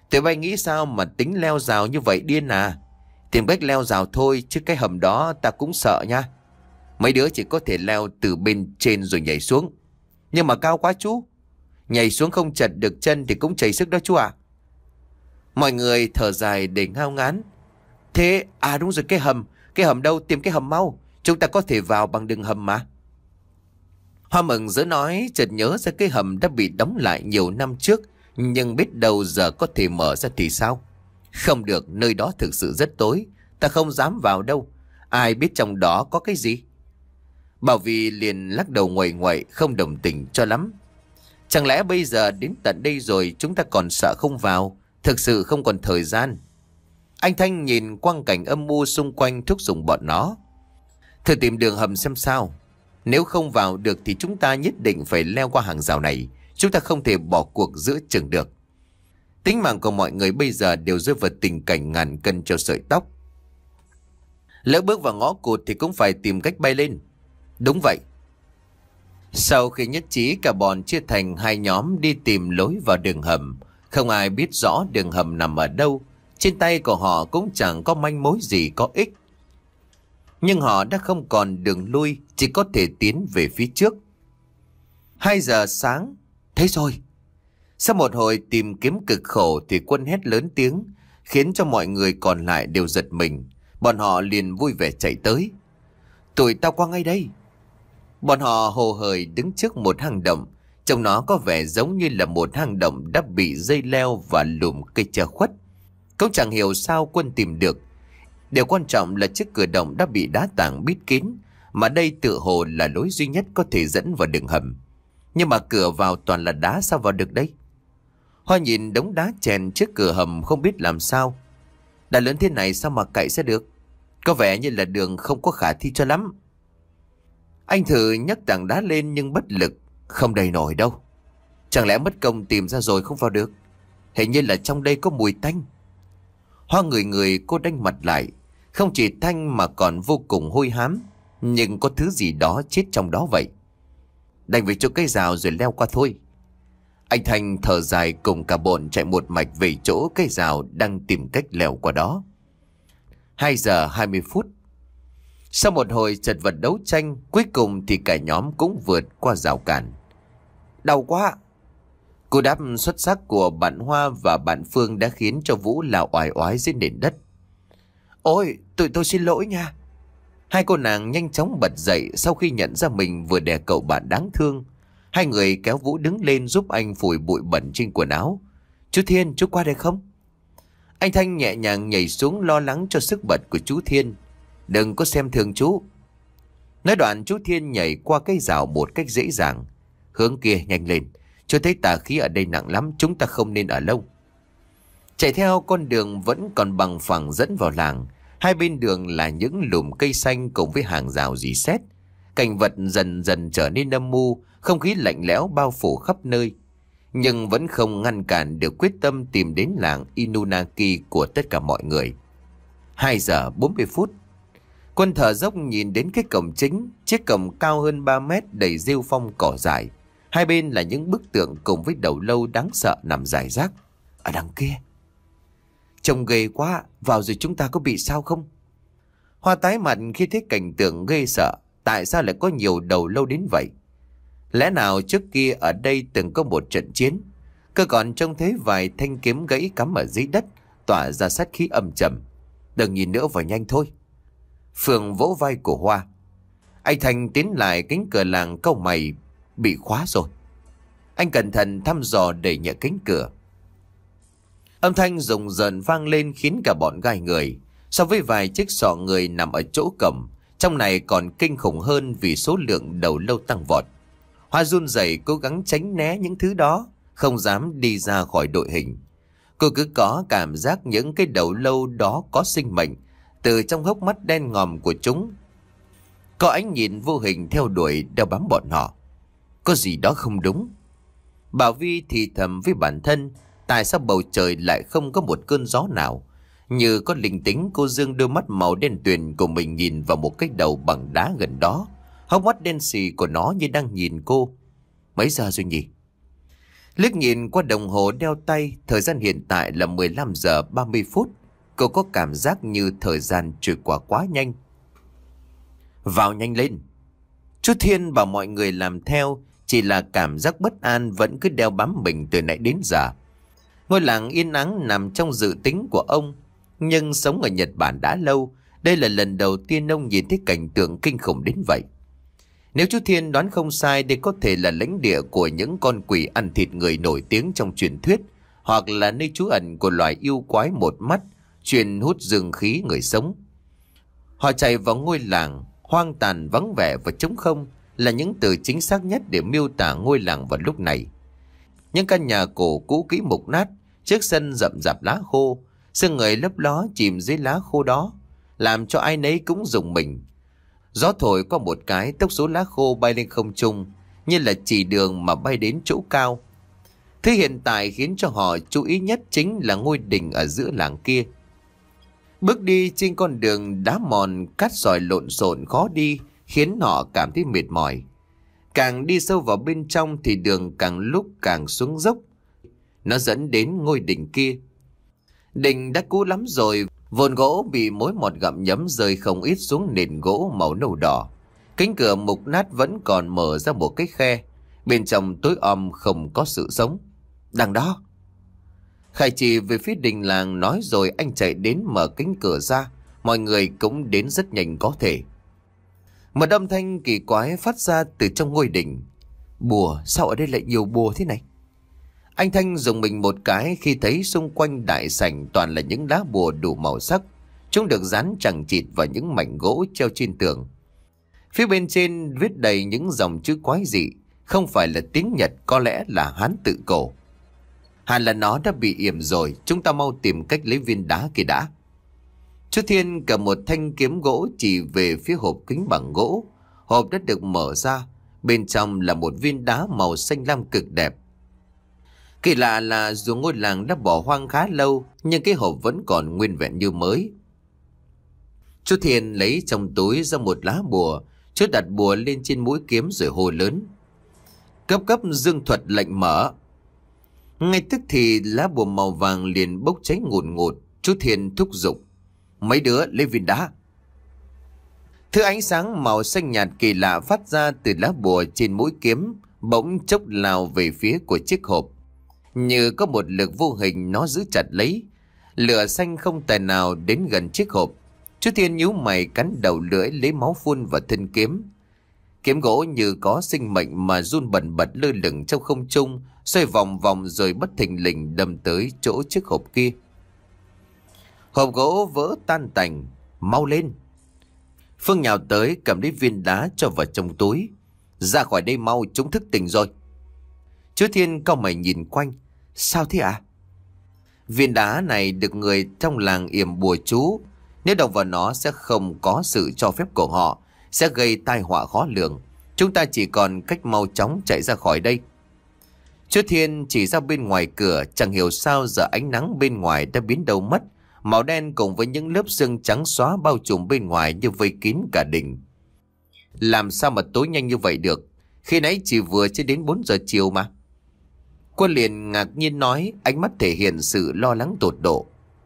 Tụi bay nghĩ sao mà tính leo rào như vậy điên à? Tìm cách leo rào thôi, chứ cái hầm đó ta cũng sợ nha. Mấy đứa chỉ có thể leo từ bên trên rồi nhảy xuống. Nhưng mà cao quá chú. Nhảy xuống không chật được chân thì cũng chảy sức đó chú ạ. Mọi người thở dài để ngao ngán. Thế, à đúng rồi, cái hầm. Cái hầm đâu? Tìm cái hầm mau. Chúng ta có thể vào bằng đường hầm mà. Hoa Mừng giữa nói chợt nhớ ra cái hầm đã bị đóng lại nhiều năm trước. Nhưng biết đâu giờ có thể mở ra thì sao? Không được, nơi đó thực sự rất tối. Ta không dám vào đâu. Ai biết trong đó có cái gì? Bảo Vì liền lắc đầu nguậy nguậy, không đồng tình cho lắm. Chẳng lẽ bây giờ đến tận đây rồi chúng ta còn sợ không vào? Thực sự không còn thời gian. Anh Thanh nhìn quang cảnh âm u xung quanh thúc giục bọn nó. Thử tìm đường hầm xem sao. Nếu không vào được thì chúng ta nhất định phải leo qua hàng rào này. Chúng ta không thể bỏ cuộc giữa chừng được. Tính mạng của mọi người bây giờ đều rơi vào tình cảnh ngàn cân treo sợi tóc. Lỡ bước vào ngõ cụt thì cũng phải tìm cách bay lên. Đúng vậy. Sau khi nhất trí, cả bọn chia thành hai nhóm đi tìm lối vào đường hầm. Không ai biết rõ đường hầm nằm ở đâu. Trên tay của họ cũng chẳng có manh mối gì có ích. Nhưng họ đã không còn đường lui, chỉ có thể tiến về phía trước. Hai giờ sáng. Thấy rồi. Sau một hồi tìm kiếm cực khổ thì Quân hét lớn tiếng, khiến cho mọi người còn lại đều giật mình. Bọn họ liền vui vẻ chạy tới. Tụi tao qua ngay đây. Bọn họ hồ hởi đứng trước một hang động. Trông nó có vẻ giống như là một hang động đã bị dây leo và lùm cây che khuất. Cũng chẳng hiểu sao Quân tìm được. Điều quan trọng là chiếc cửa động đã bị đá tảng bít kín, mà đây tự hồ là lối duy nhất có thể dẫn vào đường hầm. Nhưng mà cửa vào toàn là đá, sao vào được đây? Hoa nhìn đống đá chèn trước cửa hầm không biết làm sao. Đã lớn thế này sao mà cậy sẽ được? Có vẻ như là đường không có khả thi cho lắm. Anh thử nhấc tảng đá lên nhưng bất lực, không đầy nổi đâu. Chẳng lẽ mất công tìm ra rồi không vào được? Hình như là trong đây có mùi tanh. Hoa người người cô đanh mặt lại. Không chỉ tanh mà còn vô cùng hôi hám. Nhưng có thứ gì đó chết trong đó vậy. Đành về chỗ cây rào rồi leo qua thôi. Anh Thanh thở dài cùng cả bọn chạy một mạch về chỗ cây rào đang tìm cách leo qua đó. Hai giờ hai mươi phút. Sau một hồi chật vật đấu tranh, cuối cùng thì cả nhóm cũng vượt qua rào cản. Đau quá. Cú đáp xuất sắc của bạn Hoa và bạn Phương đã khiến cho Vũ lảo oải oái dưới nền đất. Ôi, tụi tôi xin lỗi nha. Hai cô nàng nhanh chóng bật dậy sau khi nhận ra mình vừa đè cậu bạn đáng thương. Hai người kéo Vũ đứng lên giúp anh phủi bụi bẩn trên quần áo. Chú Thiên, chú qua đây không? Anh Thanh nhẹ nhàng nhảy xuống lo lắng cho sức bật của chú Thiên. Đừng có xem thường chú. Nói đoạn chú Thiên nhảy qua cái rào một cách dễ dàng. Hướng kia nhanh lên. Chú thấy tà khí ở đây nặng lắm, chúng ta không nên ở lâu. Chạy theo con đường vẫn còn bằng phẳng dẫn vào làng. Hai bên đường là những lùm cây xanh cùng với hàng rào rỉ sét. Cảnh vật dần dần trở nên âm u, không khí lạnh lẽo bao phủ khắp nơi. Nhưng vẫn không ngăn cản được quyết tâm tìm đến làng Inunaki của tất cả mọi người. Hai giờ bốn mươi phút. Quân thở dốc nhìn đến cái cổng chính, chiếc cổng cao hơn ba mét đầy rêu phong cỏ dại. Hai bên là những bức tượng cùng với đầu lâu đáng sợ nằm rải rác. Ở đằng kia. Trông ghê quá, vào rồi chúng ta có bị sao không? Hoa tái mặt khi thấy cảnh tượng ghê sợ. Tại sao lại có nhiều đầu lâu đến vậy? Lẽ nào trước kia ở đây từng có một trận chiến? Cơ còn trông thấy vài thanh kiếm gãy cắm ở dưới đất, tỏa ra sát khí âm trầm. Đừng nhìn nữa, vào nhanh thôi. Phương vỗ vai của Hoa. Anh Thành tiến lại cánh cửa làng, cau mày. Bị khóa rồi. Anh cẩn thận thăm dò đẩy nhẹ cánh cửa. Âm thanh rùng rợn vang lên khiến cả bọn gai người. So với vài chiếc xọ người nằm ở chỗ cổng, trong này còn kinh khủng hơn vì số lượng đầu lâu tăng vọt. Hoa run rẩy cố gắng tránh né những thứ đó, không dám đi ra khỏi đội hình. Cô cứ có cảm giác những cái đầu lâu đó có sinh mệnh từ trong hốc mắt đen ngòm của chúng. Có ánh nhìn vô hình theo đuổi đeo bám bọn họ. Có gì đó không đúng. Bảo Vi thì thầm với bản thân, tại sao bầu trời lại không có một cơn gió nào? Như có linh tính, cô dương đôi mắt màu đen tuyền của mình nhìn vào một cái đầu bằng đá gần đó. Hốc mắt đen xì của nó như đang nhìn cô. Mấy giờ rồi nhỉ? Liếc nhìn qua đồng hồ đeo tay, thời gian hiện tại là mười lăm giờ ba mươi phút. Cô có cảm giác như thời gian trôi qua quá nhanh. Vào nhanh lên. Chú Thiên bảo mọi người làm theo, chỉ là cảm giác bất an vẫn cứ đeo bám mình từ nãy đến giờ. Ngôi làng yên ắng nằm trong dự tính của ông, nhưng sống ở Nhật Bản đã lâu, đây là lần đầu tiên ông nhìn thấy cảnh tượng kinh khủng đến vậy. Nếu chú Thiên đoán không sai, đây có thể là lãnh địa của những con quỷ ăn thịt người nổi tiếng trong truyền thuyết, hoặc là nơi trú ẩn của loài yêu quái một mắt, chuyên hút dương khí người sống. Họ chạy vào ngôi làng, hoang tàn, vắng vẻ và trống không là những từ chính xác nhất để miêu tả ngôi làng vào lúc này. Những căn nhà cổ cũ kỹ mục nát, trước sân rậm rạp lá khô, xương người lấp ló chìm dưới lá khô đó, làm cho ai nấy cũng rùng mình. Gió thổi qua một cái, tốc số lá khô bay lên không trung, như là chỉ đường mà bay đến chỗ cao. Thứ hiện tại khiến cho họ chú ý nhất chính là ngôi đình ở giữa làng kia. Bước đi trên con đường đá mòn, cát sỏi lộn xộn khó đi, khiến họ cảm thấy mệt mỏi. Càng đi sâu vào bên trong thì đường càng lúc càng xuống dốc. Nó dẫn đến ngôi đình kia. Đình đã cũ lắm rồi, vồn gỗ bị mối mọt gặm nhấm rơi không ít xuống nền gỗ màu nâu đỏ. Cánh cửa mục nát vẫn còn mở ra một cái khe, bên trong tối om không có sự sống. Đằng đó. Khải chỉ về phía đình làng nói rồi anh chạy đến mở cánh cửa ra. Mọi người cũng đến rất nhanh có thể. Một âm thanh kỳ quái phát ra từ trong ngôi đình. Bùa, sao ở đây lại nhiều bùa thế này? Anh Thanh dùng mình một cái khi thấy xung quanh đại sảnh toàn là những lá bùa đủ màu sắc. Chúng được dán chằng chịt vào những mảnh gỗ treo trên tường. Phía bên trên viết đầy những dòng chữ quái dị, không phải là tiếng Nhật, có lẽ là Hán tự cổ. Hẳn là nó đã bị yểm rồi, chúng ta mau tìm cách lấy viên đá kia đã. Chú Thiên cầm một thanh kiếm gỗ chỉ về phía hộp kính bằng gỗ. Hộp đã được mở ra, bên trong là một viên đá màu xanh lam cực đẹp. Kỳ lạ là dù ngôi làng đã bỏ hoang khá lâu, nhưng cái hộp vẫn còn nguyên vẹn như mới. Chú Thiên lấy trong túi ra một lá bùa, chú đặt bùa lên trên mũi kiếm rồi hô lớn. Cấp cấp dương thuật lệnh mở. Ngay tức thì lá bùa màu vàng liền bốc cháy ngùn ngụt. Chú Thiên thúc giục. Mấy đứa lấy viên đá. Thứ ánh sáng màu xanh nhạt kỳ lạ phát ra từ lá bùa trên mũi kiếm, bỗng chốc lao về phía của chiếc hộp. Như có một lực vô hình nó giữ chặt lấy. Lửa xanh không tài nào đến gần chiếc hộp. Chú Thiên nhíu mày cắn đầu lưỡi lấy máu phun vào thân kiếm. Kiếm gỗ như có sinh mệnh mà run bần bật lơ lửng trong không trung, xoay vòng vòng rồi bất thình lình đâm tới chỗ chiếc hộp kia. Hộp gỗ vỡ tan tành. Mau lên. Phương nhào tới cầm lấy viên đá cho vào trong túi. Ra khỏi đây mau, chúng thức tỉnh rồi. Chú Thiên cau mày nhìn quanh. Sao thế ạ? À? Viên đá này được người trong làng yểm bùa chú. Nếu động vào nó sẽ không có sự cho phép của họ, sẽ gây tai họa khó lường. Chúng ta chỉ còn cách mau chóng chạy ra khỏi đây. Chú Thiên chỉ ra bên ngoài cửa. Chẳng hiểu sao giờ ánh nắng bên ngoài đã biến đâu mất. Màu đen cùng với những lớp sương trắng xóa bao trùm bên ngoài như vây kín cả đình. Làm sao mà tối nhanh như vậy được? Khi nãy chỉ vừa chưa đến bốn giờ chiều mà. Quân liền ngạc nhiên nói, ánh mắt thể hiện sự lo lắng tột độ.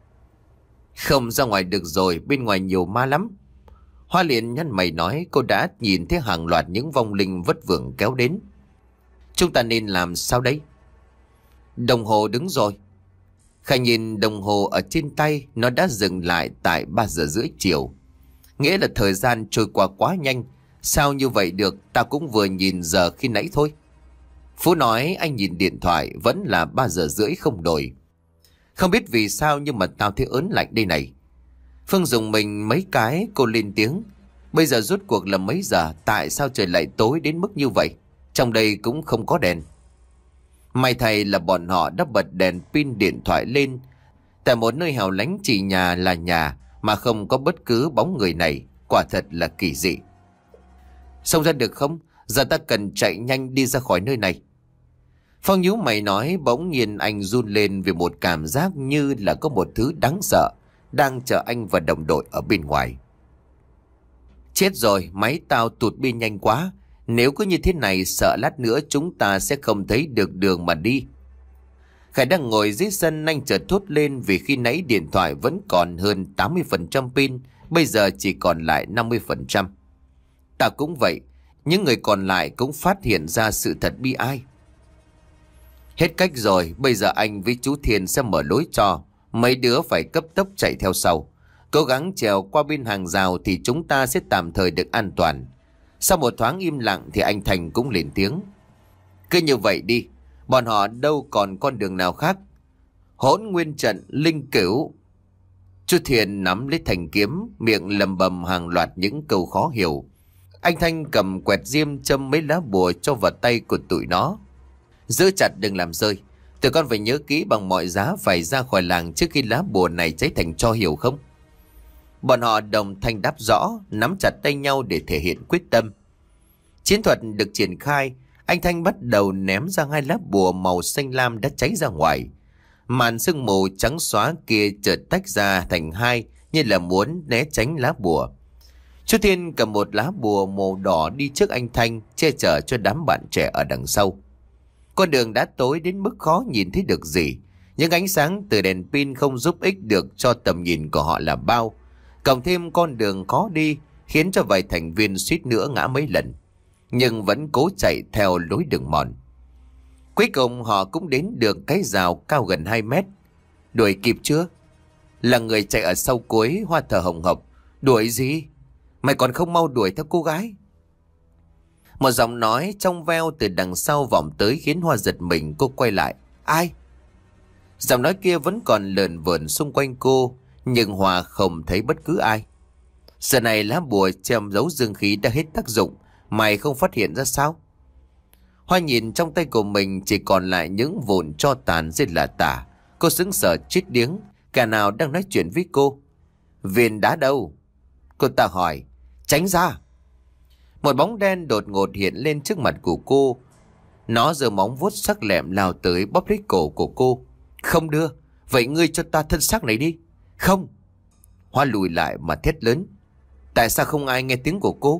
Không ra ngoài được rồi, bên ngoài nhiều ma lắm. Hoa liền nhăn mày nói, cô đã nhìn thấy hàng loạt những vong linh vất vưởng kéo đến. Chúng ta nên làm sao đấy? Đồng hồ đứng rồi. Khải nhìn đồng hồ ở trên tay, nó đã dừng lại tại ba giờ rưỡi chiều. Nghĩa là thời gian trôi qua quá nhanh. Sao như vậy được, ta cũng vừa nhìn giờ khi nãy thôi. Phú nói anh nhìn điện thoại vẫn là ba giờ rưỡi không đổi. Không biết vì sao nhưng mà tao thấy ớn lạnh đây này. Phương dùng mình mấy cái, cô lên tiếng. Bây giờ rốt cuộc là mấy giờ, tại sao trời lại tối đến mức như vậy? Trong đây cũng không có đèn. May thay là bọn họ đã bật đèn pin điện thoại lên. Tại một nơi hẻo lánh chỉ nhà là nhà mà không có bất cứ bóng người này. Quả thật là kỳ dị. Xông ra được không? Giờ ta cần chạy nhanh đi ra khỏi nơi này. Phong nhíu mày nói, bỗng nhiên anh run lên vì một cảm giác như là có một thứ đáng sợ đang chờ anh và đồng đội ở bên ngoài. Chết rồi, máy tao tụt pin nhanh quá. Nếu cứ như thế này sợ lát nữa chúng ta sẽ không thấy được đường mà đi. Khải đang ngồi dưới sân, anh chợt thốt lên vì khi nãy điện thoại vẫn còn hơn tám mươi phần trăm pin, bây giờ chỉ còn lại năm mươi phần trăm. Ta cũng vậy, những người còn lại cũng phát hiện ra sự thật bi ai. Hết cách rồi, bây giờ anh với chú Thiên sẽ mở lối cho, mấy đứa phải cấp tốc chạy theo sau. Cố gắng trèo qua bên hàng rào thì chúng ta sẽ tạm thời được an toàn. Sau một thoáng im lặng thì anh Thành cũng lên tiếng. Cứ như vậy đi, bọn họ đâu còn con đường nào khác. Hỗn nguyên trận, linh cửu. Chú Thiên nắm lấy thanh kiếm, miệng lầm bầm hàng loạt những câu khó hiểu. Anh Thanh cầm quẹt diêm châm mấy lá bùa cho vào tay của tụi nó. Giữ chặt đừng làm rơi. Tụi con phải nhớ kỹ bằng mọi giá phải ra khỏi làng trước khi lá bùa này cháy thành tro, hiểu không? Bọn họ đồng thanh đáp rõ, nắm chặt tay nhau để thể hiện quyết tâm. Chiến thuật được triển khai, anh Thanh bắt đầu ném ra hai lá bùa màu xanh lam đã cháy ra ngoài. Màn sương mù trắng xóa kia chợt tách ra thành hai như là muốn né tránh lá bùa. Chú Thiên cầm một lá bùa màu đỏ đi trước anh Thanh, che chở cho đám bạn trẻ ở đằng sau. Con đường đã tối đến mức khó nhìn thấy được gì. Những ánh sáng từ đèn pin không giúp ích được cho tầm nhìn của họ là bao. Cộng thêm con đường khó đi khiến cho vài thành viên suýt nữa ngã mấy lần, nhưng vẫn cố chạy theo lối đường mòn. Cuối cùng họ cũng đến được cái rào cao gần hai mét. Đuổi kịp chưa? Là người chạy ở sau cuối Hoa thở hồng hộc. Đuổi gì? Mày còn không mau đuổi theo cô gái? Một giọng nói trong veo từ đằng sau vọng tới khiến Hoa giật mình. Cô quay lại. Ai? Giọng nói kia vẫn còn lờn vờn xung quanh cô, nhưng Hoa không thấy bất cứ ai. Giờ này lá bùa che giấu dương khí đã hết tác dụng, mày không phát hiện ra sao? Hoa nhìn trong tay của mình chỉ còn lại những vụn tro tàn rất là tả. Cô sững sờ chết điếng, cả nào đang nói chuyện với cô. Viên đá đâu? Cô ta hỏi. Tránh ra! Một bóng đen đột ngột hiện lên trước mặt của cô. Nó giơ móng vuốt sắc lẹm lao tới bóp lấy cổ của cô. Không đưa, vậy ngươi cho ta thân xác này đi. Không! Hoa lùi lại mà thét lớn. Tại sao không ai nghe tiếng của cô?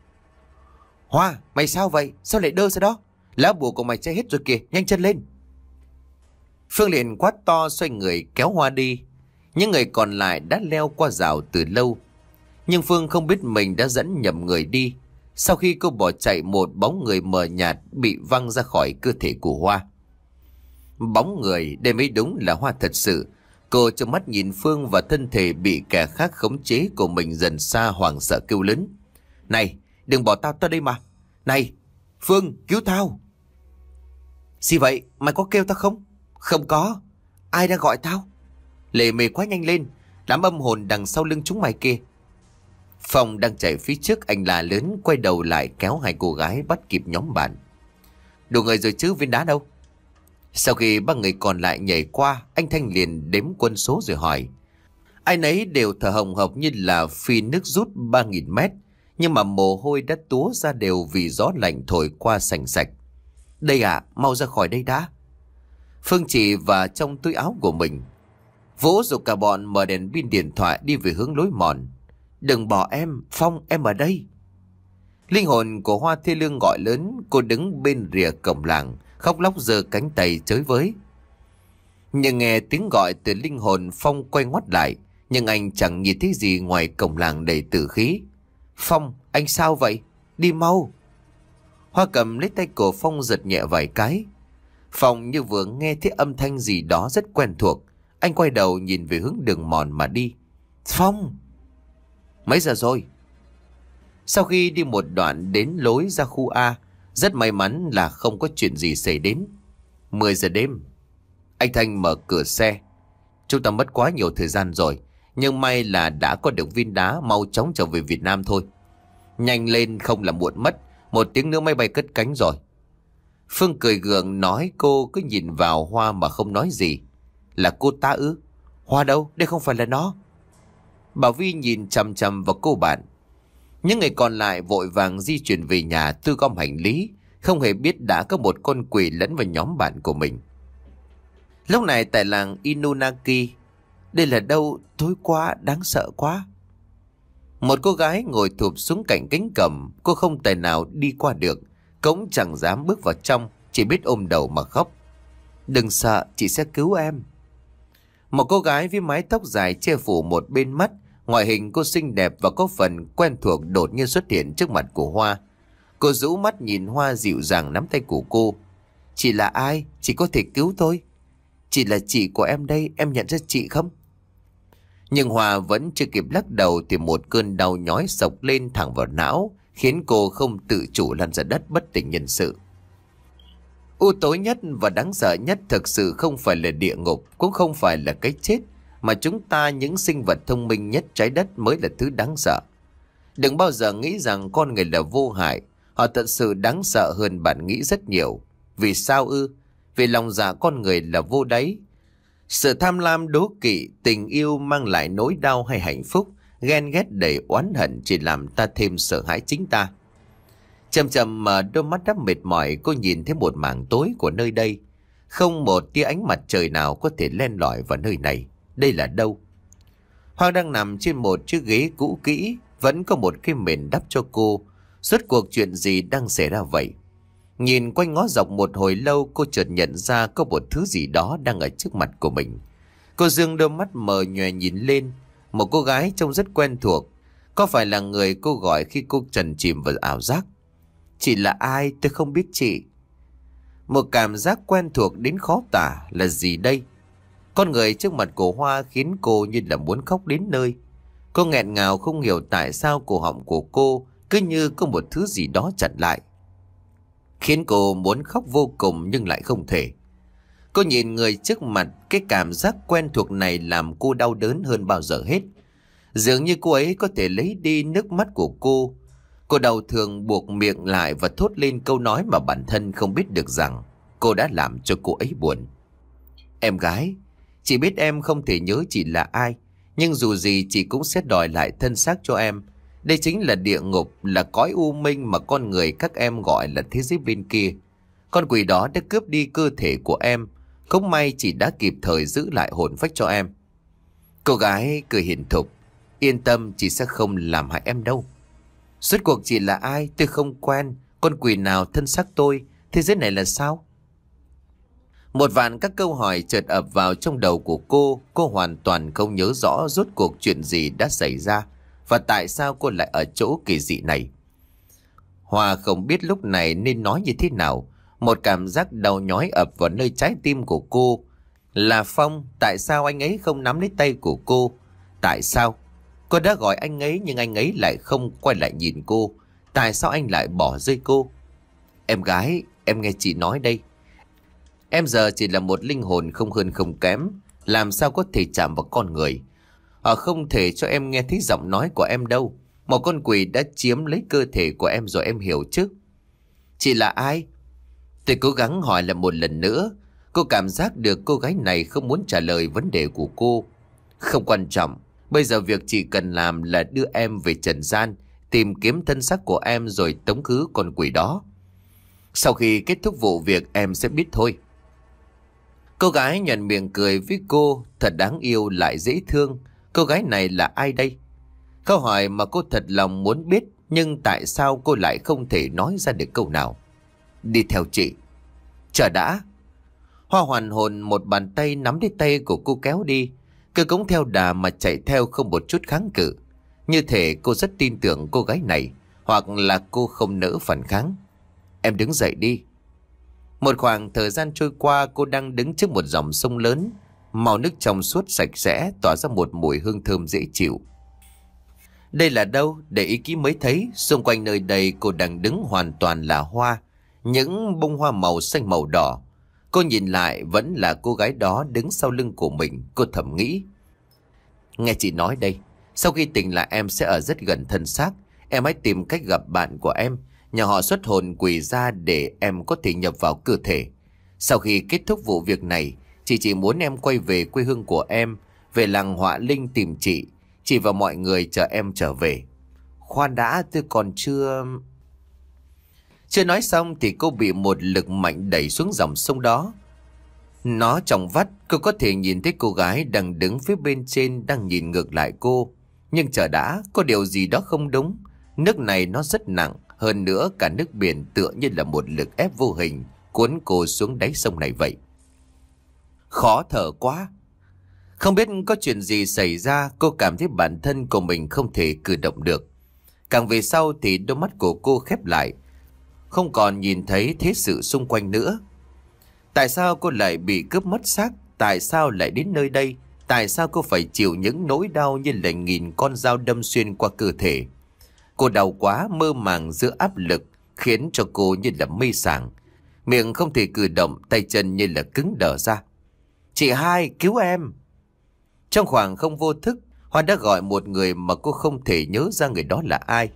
Hoa, mày sao vậy? Sao lại đơ ra đó? Lá bùa của mày cháy hết rồi kìa, nhanh chân lên. Phương liền quát to xoay người kéo Hoa đi. Những người còn lại đã leo qua rào từ lâu. Nhưng Phương không biết mình đã dẫn nhầm người đi. Sau khi cô bỏ chạy, một bóng người mờ nhạt bị văng ra khỏi cơ thể của Hoa. Bóng người, đây mới đúng là Hoa thật sự. Cô trong mắt nhìn Phương và thân thể bị kẻ khác khống chế của mình dần xa, hoảng sợ kêu lớn. Này, đừng bỏ tao tới đây mà. Này, Phương, cứu tao. Gì vậy, mày có kêu tao không? Không có. Ai đang gọi tao? Lệ mề quá, nhanh lên. Đám âm hồn đằng sau lưng chúng mày kia. Phong đang chạy phía trước, anh là lớn quay đầu lại kéo hai cô gái bắt kịp nhóm bạn. Đủ người rồi chứ, viên đá đâu? Sau khi ba người còn lại nhảy qua, anh Thanh liền đếm quân số rồi hỏi. Ai nấy đều thở hồng hộc như là phi nước rút ba nghìn mét, nhưng mà mồ hôi đã túa ra đều vì gió lạnh thổi qua sành sạch. Đây à, mau ra khỏi đây đã. Phương chỉ vào trong túi áo của mình. Vũ dục cả bọn mở đèn pin điện thoại đi về hướng lối mòn. Đừng bỏ em, Phong, em ở đây. Linh hồn của Hoa thê lương gọi lớn. Cô đứng bên rìa cổng làng, khóc lóc giơ cánh tay chới với. Nhưng nghe tiếng gọi từ linh hồn, Phong quay ngoắt lại, nhưng anh chẳng nhìn thấy gì ngoài cổng làng đầy tử khí. Phong, anh sao vậy? Đi mau. Hoa cầm lấy tay của Phong giật nhẹ vài cái. Phong như vừa nghe thấy âm thanh gì đó rất quen thuộc. Anh quay đầu nhìn về hướng đường mòn mà đi. Phong! Mấy giờ rồi? Sau khi đi một đoạn đến lối ra khu A, rất may mắn là không có chuyện gì xảy đến. Mười giờ đêm. Anh Thanh mở cửa xe. Chúng ta mất quá nhiều thời gian rồi, nhưng may là đã có được viên đá, mau chóng trở về Việt Nam thôi. Nhanh lên không là muộn mất. Một tiếng nữa máy bay cất cánh rồi. Phương cười gượng nói, cô cứ nhìn vào Hoa mà không nói gì. Là cô ta ư? Hoa đâu? Đây không phải là nó. Bảo Vi nhìn chằm chằm vào cô bạn. Những người còn lại vội vàng di chuyển về nhà thu gom hành lý, không hề biết đã có một con quỷ lẫn vào nhóm bạn của mình. Lúc này tại làng Inunaki, đây là đâu? Tối quá, đáng sợ quá. Một cô gái ngồi thụp xuống cạnh cánh cổng. Cô không tài nào đi qua được, cũng chẳng dám bước vào trong, chỉ biết ôm đầu mà khóc. Đừng sợ, chị sẽ cứu em. Một cô gái với mái tóc dài che phủ một bên mắt, ngoại hình cô xinh đẹp và có phần quen thuộc đột nhiên xuất hiện trước mặt của Hoa. Cô rũ mắt nhìn Hoa dịu dàng nắm tay của cô. Chị là ai? Chị có thể cứu tôi. Chị là chị của em đây, em nhận ra chị không? Nhưng Hoa vẫn chưa kịp lắc đầu thì một cơn đau nhói sộc lên thẳng vào não, khiến cô không tự chủ lăn ra đất bất tỉnh nhân sự. U tối nhất và đáng sợ nhất thực sự không phải là địa ngục, cũng không phải là cái chết, mà chúng ta, những sinh vật thông minh nhất trái đất, mới là thứ đáng sợ. Đừng bao giờ nghĩ rằng con người là vô hại. Họ thật sự đáng sợ hơn bạn nghĩ rất nhiều. Vì sao ư? Vì lòng dạ con người là vô đáy. Sự tham lam, đố kỵ, tình yêu mang lại nỗi đau hay hạnh phúc, ghen ghét đầy oán hận chỉ làm ta thêm sợ hãi chính ta. Chầm chầm mở đôi mắt đắp mệt mỏi, cô nhìn thấy một mảng tối của nơi đây. Không một tia ánh mặt trời nào có thể len lỏi vào nơi này. Đây là đâu? Hoa đang nằm trên một chiếc ghế cũ kỹ, vẫn có một cái mền đắp cho cô. Rốt cuộc chuyện gì đang xảy ra vậy? Nhìn quanh ngó dọc một hồi lâu, cô chợt nhận ra có một thứ gì đó đang ở trước mặt của mình. Cô dương đôi mắt mờ nhòe nhìn lên. Một cô gái trông rất quen thuộc. Có phải là người cô gọi khi cô trần chìm vào ảo giác? Chị là ai? Tôi không biết chị. Một cảm giác quen thuộc đến khó tả. Là gì đây? Con người trước mặt của Hoa khiến cô như là muốn khóc đến nơi. Cô nghẹn ngào không hiểu tại sao cổ họng của cô cứ như có một thứ gì đó chặn lại, khiến cô muốn khóc vô cùng nhưng lại không thể. Cô nhìn người trước mặt, cái cảm giác quen thuộc này làm cô đau đớn hơn bao giờ hết. Dường như cô ấy có thể lấy đi nước mắt của cô. Cô đau thương buộc miệng lại và thốt lên câu nói mà bản thân không biết được rằng cô đã làm cho cô ấy buồn. Em gái, chị biết em không thể nhớ chị là ai, nhưng dù gì chị cũng sẽ đòi lại thân xác cho em. Đây chính là địa ngục, là cõi u minh mà con người các em gọi là thế giới bên kia. Con quỷ đó đã cướp đi cơ thể của em. Không may chị đã kịp thời giữ lại hồn phách cho em. Cô gái cười hiền thục. Yên tâm, chị sẽ không làm hại em đâu. Suốt cuộc chị là ai? Tôi không quen. Con quỷ nào thân xác tôi? Thế giới này là sao? Một vạn các câu hỏi chợt ập vào trong đầu của cô. Cô hoàn toàn không nhớ rõ rốt cuộc chuyện gì đã xảy ra, và tại sao cô lại ở chỗ kỳ dị này. Hoa không biết lúc này nên nói như thế nào. Một cảm giác đau nhói ập vào nơi trái tim của cô. Là Phong, tại sao anh ấy không nắm lấy tay của cô? Tại sao? Cô đã gọi anh ấy nhưng anh ấy lại không quay lại nhìn cô. Tại sao anh lại bỏ rơi cô? Em gái, em nghe chị nói đây. Em giờ chỉ là một linh hồn không hơn không kém. Làm sao có thể chạm vào con người? Họ không thể cho em nghe thấy giọng nói của em đâu. Một con quỷ đã chiếm lấy cơ thể của em rồi, em hiểu chứ? Chị là ai? Tôi cố gắng hỏi lại một lần nữa. Cô cảm giác được cô gái này không muốn trả lời vấn đề của cô. Không quan trọng. Bây giờ việc chị cần làm là đưa em về trần gian, tìm kiếm thân xác của em rồi tống khứ con quỷ đó. Sau khi kết thúc vụ việc em sẽ biết thôi. Cô gái nhoẻn miệng cười với cô. Thật đáng yêu lại dễ thương. Cô gái này là ai đây? Câu hỏi mà cô thật lòng muốn biết, nhưng tại sao cô lại không thể nói ra được câu nào? Đi theo chị. Chờ đã. Hoa hoàn hồn, một bàn tay nắm lấy tay của cô kéo đi. Cứ cũng theo đà mà chạy theo không một chút kháng cự. Như thể cô rất tin tưởng cô gái này, hoặc là cô không nỡ phản kháng. Em đứng dậy đi. Một khoảng thời gian trôi qua, cô đang đứng trước một dòng sông lớn. Màu nước trong suốt sạch sẽ, tỏa ra một mùi hương thơm dễ chịu. Đây là đâu? Để ý kỹ mới thấy. Xung quanh nơi đây cô đang đứng hoàn toàn là hoa. Những bông hoa màu xanh màu đỏ. Cô nhìn lại vẫn là cô gái đó đứng sau lưng của mình. Cô thầm nghĩ. Nghe chị nói đây. Sau khi tỉnh lại em sẽ ở rất gần thân xác. Em hãy tìm cách gặp bạn của em, nhờ họ xuất hồn quỷ ra để em có thể nhập vào cơ thể. Sau khi kết thúc vụ việc này, chị chỉ muốn em quay về quê hương của em, về làng Họa Linh tìm chị. Chị và mọi người chờ em trở về. Khoan đã, tôi còn chưa... Chưa nói xong thì cô bị một lực mạnh đẩy xuống dòng sông đó. Nó trong vắt, cô có thể nhìn thấy cô gái đang đứng phía bên trên đang nhìn ngược lại cô. Nhưng chờ đã, có điều gì đó không đúng. Nước này nó rất nặng, hơn nữa cả nước biển tựa như là một lực ép vô hình cuốn cô xuống đáy sông này vậy. Khó thở quá. Không biết có chuyện gì xảy ra, cô cảm thấy bản thân của mình không thể cử động được. Càng về sau thì đôi mắt của cô khép lại, không còn nhìn thấy thế sự xung quanh nữa. Tại sao cô lại bị cướp mất xác? Tại sao lại đến nơi đây? Tại sao cô phải chịu những nỗi đau như là nghìn con dao đâm xuyên qua cơ thể? Cô đau quá, mơ màng giữa áp lực, khiến cho cô như là mê sảng. Miệng không thể cử động, tay chân như là cứng đờ ra. Chị hai, cứu em! Trong khoảng không vô thức, Hoa đã gọi một người mà cô không thể nhớ ra người đó là ai.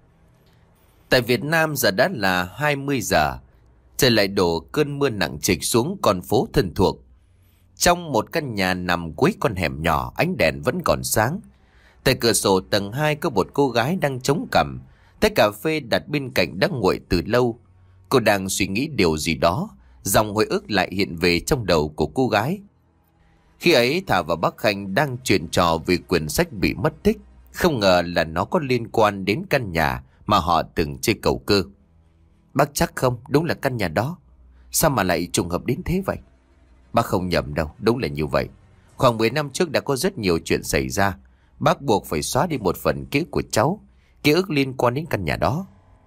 Tại Việt Nam giờ đã là hai mươi giờ. Trời lại đổ cơn mưa nặng trịch xuống con phố thân thuộc. Trong một căn nhà nằm cuối con hẻm nhỏ, ánh đèn vẫn còn sáng. Tại cửa sổ tầng hai có một cô gái đang chống cằm. Tách cà phê đặt bên cạnh đã nguội từ lâu. Cô đang suy nghĩ điều gì đó. Dòng hồi ức lại hiện về trong đầu của cô gái. Khi ấy Thảo và bác Khanh đang chuyện trò về quyển sách bị mất tích. Không ngờ là nó có liên quan đến căn nhà mà họ từng chơi cầu cơ. Bác chắc không? Đúng là căn nhà đó. Sao mà lại trùng hợp đến thế vậy? Bác không nhầm đâu, đúng là như vậy. Khoảng mười năm trước đã có rất nhiều chuyện xảy ra. Bác buộc phải xóa đi một phần ký ức của cháu, ký ức liên quan đến căn nhà đó.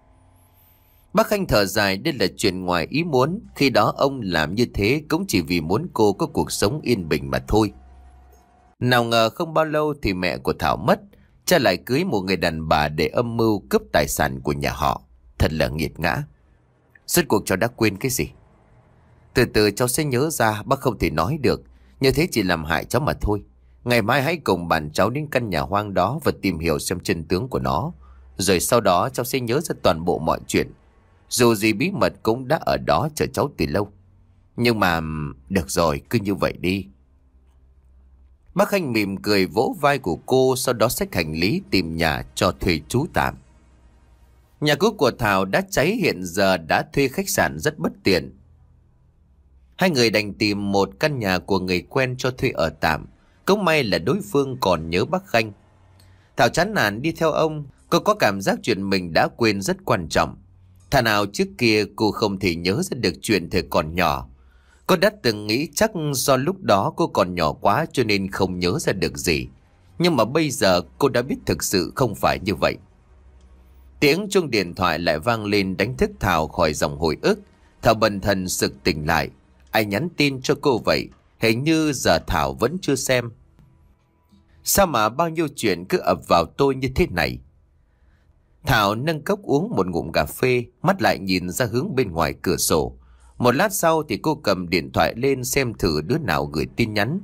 Bác Khanh thở dài, đây là chuyện ngoài ý muốn. Khi đó ông làm như thế cũng chỉ vì muốn cô có cuộc sống yên bình mà thôi. Nào ngờ không bao lâu thì mẹ của Thảo mất. Cha lại cưới một người đàn bà để âm mưu cướp tài sản của nhà họ. Thật là nghiệt ngã. Suốt cuộc cháu đã quên cái gì? Từ từ cháu sẽ nhớ ra, bác không thể nói được. Như thế chỉ làm hại cháu mà thôi. Ngày mai hãy cùng bạn cháu đến căn nhà hoang đó và tìm hiểu xem chân tướng của nó. Rồi sau đó cháu sẽ nhớ ra toàn bộ mọi chuyện. Dù gì bí mật cũng đã ở đó chờ cháu từ lâu. Nhưng mà được rồi, cứ như vậy đi. Bác Khanh mỉm cười vỗ vai của cô, sau đó xách hành lý tìm nhà cho thuê trú tạm. Nhà cũ của Thảo đã cháy, hiện giờ đã thuê khách sạn rất bất tiện. Hai người đành tìm một căn nhà của người quen cho thuê ở tạm. Cũng may là đối phương còn nhớ bác Khanh. Thảo chán nản đi theo ông. Cô có cảm giác chuyện mình đã quên rất quan trọng. Thà nào trước kia cô không thể nhớ ra được chuyện thời còn nhỏ. Cô đã từng nghĩ chắc do lúc đó cô còn nhỏ quá cho nên không nhớ ra được gì. Nhưng mà bây giờ cô đã biết thực sự không phải như vậy. Tiếng chuông điện thoại lại vang lên đánh thức Thảo khỏi dòng hồi ức. Thảo bần thần sực tỉnh lại. Ai nhắn tin cho cô vậy? Hình như giờ Thảo vẫn chưa xem. Sao mà bao nhiêu chuyện cứ ập vào tôi như thế này? Thảo nâng cốc uống một ngụm cà phê, mắt lại nhìn ra hướng bên ngoài cửa sổ. Một lát sau thì cô cầm điện thoại lên xem thử đứa nào gửi tin nhắn.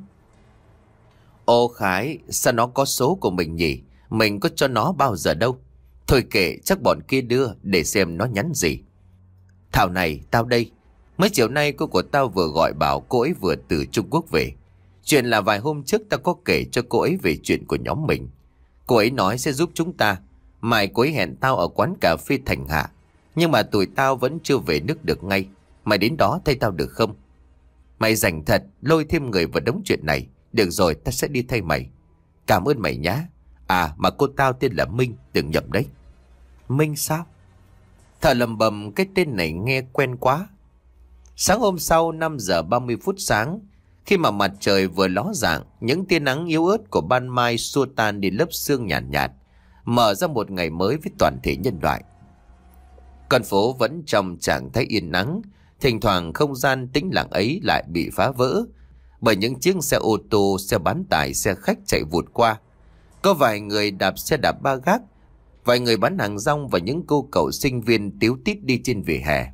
Ô Khái, sao nó có số của mình nhỉ? Mình có cho nó bao giờ đâu. Thôi kệ, chắc bọn kia đưa để xem nó nhắn gì. Thảo này, tao đây. Mấy chiều nay cô của tao vừa gọi bảo cô ấy vừa từ Trung Quốc về. Chuyện là vài hôm trước tao có kể cho cô ấy về chuyện của nhóm mình. Cô ấy nói sẽ giúp chúng ta. Mai cô ấy hẹn tao ở quán cà phê Thành Hạ. Nhưng mà tụi tao vẫn chưa về nước được ngay. Mày đến đó thay tao được không? Mày rảnh thật, lôi thêm người vào đống chuyện này. Được rồi, tao sẽ đi thay mày. Cảm ơn mày nhá. À mà cô tao tên là Minh, đừng nhầm đấy. Minh sao? Thảo lầm bầm, cái tên này nghe quen quá. Sáng hôm sau năm giờ ba mươi phút sáng, khi mà mặt trời vừa ló dạng, những tia nắng yếu ớt của ban mai xua tan đi lớp sương nhàn nhạt, nhạt, mở ra một ngày mới với toàn thể nhân loại. Con phố vẫn trong trạng thái yên nắng, thỉnh thoảng không gian tĩnh lặng ấy lại bị phá vỡ bởi những chiếc xe ô tô, xe bán tải, xe khách chạy vụt qua. Có vài người đạp xe đạp ba gác, vài người bán hàng rong và những cô cậu sinh viên tíu tít đi trên vỉa hè.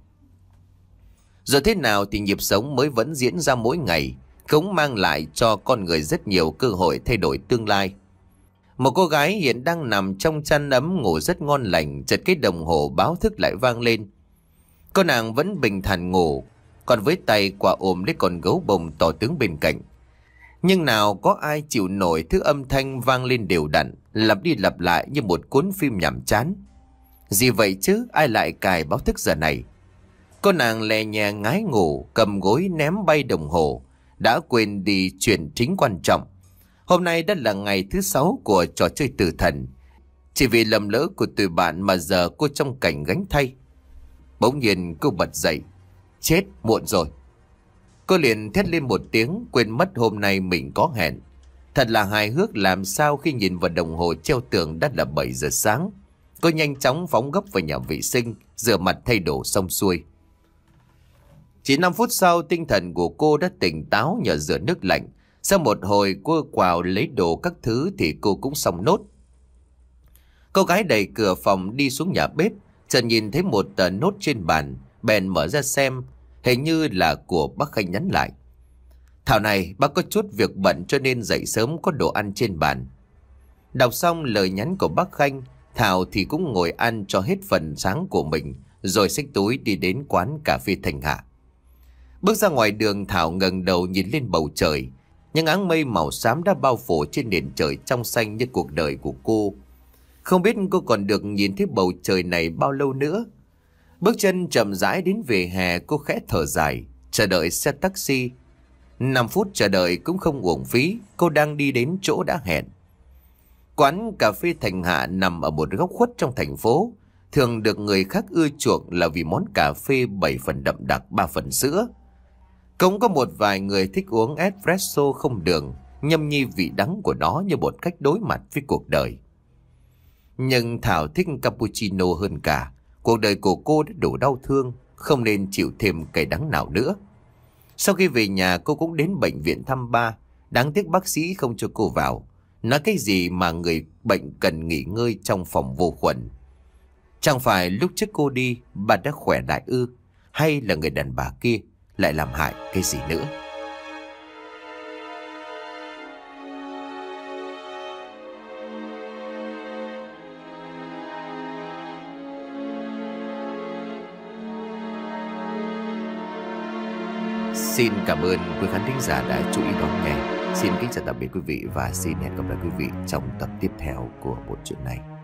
Rồi thế nào thì nhịp sống mới vẫn diễn ra mỗi ngày, cũng mang lại cho con người rất nhiều cơ hội thay đổi tương lai. Một cô gái hiện đang nằm trong chăn ấm ngủ rất ngon lành, chợt cái đồng hồ báo thức lại vang lên. Cô nàng vẫn bình thản ngủ, còn với tay quả ôm lấy con gấu bông to tướng bên cạnh. Nhưng nào có ai chịu nổi thứ âm thanh vang lên đều đặn, lặp đi lặp lại như một cuốn phim nhàm chán. Gì vậy chứ, ai lại cài báo thức giờ này? Cô nàng lè nhẹ ngái ngủ, cầm gối ném bay đồng hồ, đã quên đi chuyện chính quan trọng. Hôm nay đã là ngày thứ sáu của trò chơi tử thần. Chỉ vì lầm lỡ của tụi bạn mà giờ cô trong cảnh gánh thay. Bỗng nhiên cô bật dậy. Chết, muộn rồi. Cô liền thét lên một tiếng, quên mất hôm nay mình có hẹn. Thật là hài hước làm sao khi nhìn vào đồng hồ treo tường đã là bảy giờ sáng. Cô nhanh chóng phóng gấp vào nhà vệ sinh, rửa mặt thay đồ xong xuôi. Chỉ năm phút sau, tinh thần của cô đã tỉnh táo nhờ rửa nước lạnh. Sau một hồi cô quào lấy đồ các thứ thì cô cũng xong nốt. Cô gái đẩy cửa phòng đi xuống nhà bếp, chợt nhìn thấy một tờ nốt trên bàn, bèn mở ra xem, hình như là của bác Khanh nhắn lại. Thảo này, bác có chút việc bận cho nên dậy sớm có đồ ăn trên bàn. Đọc xong lời nhắn của bác Khanh, Thảo thì cũng ngồi ăn cho hết phần sáng của mình, rồi xách túi đi đến quán cà phê Thanh Hạ. Bước ra ngoài đường, Thảo ngẩng đầu nhìn lên bầu trời. Những áng mây màu xám đã bao phủ trên nền trời trong xanh như cuộc đời của cô. Không biết cô còn được nhìn thấy bầu trời này bao lâu nữa. Bước chân chậm rãi đến vỉa hè, cô khẽ thở dài, chờ đợi xe taxi. Năm phút chờ đợi cũng không uổng phí, cô đang đi đến chỗ đã hẹn. Quán cà phê Thanh Hạ nằm ở một góc khuất trong thành phố, thường được người khác ưa chuộng là vì món cà phê bảy phần đậm đặc, ba phần sữa. Cũng có một vài người thích uống espresso không đường, nhâm nhi vị đắng của nó như một cách đối mặt với cuộc đời. Nhưng Thảo thích cappuccino hơn cả. Cuộc đời của cô đã đủ đau thương, không nên chịu thêm cay đắng nào nữa. Sau khi về nhà, cô cũng đến bệnh viện thăm ba. Đáng tiếc bác sĩ không cho cô vào. Nói cái gì mà người bệnh cần nghỉ ngơi trong phòng vô khuẩn. Chẳng phải lúc trước cô đi, bà đã khỏe lại ư? Hay là người đàn bà kia lại làm hại cái gì nữa? Xin cảm ơn quý khán thính giả đã chú ý đón nghe. Xin kính chào tạm biệt quý vị và xin hẹn gặp lại quý vị trong tập tiếp theo của bộ truyện này.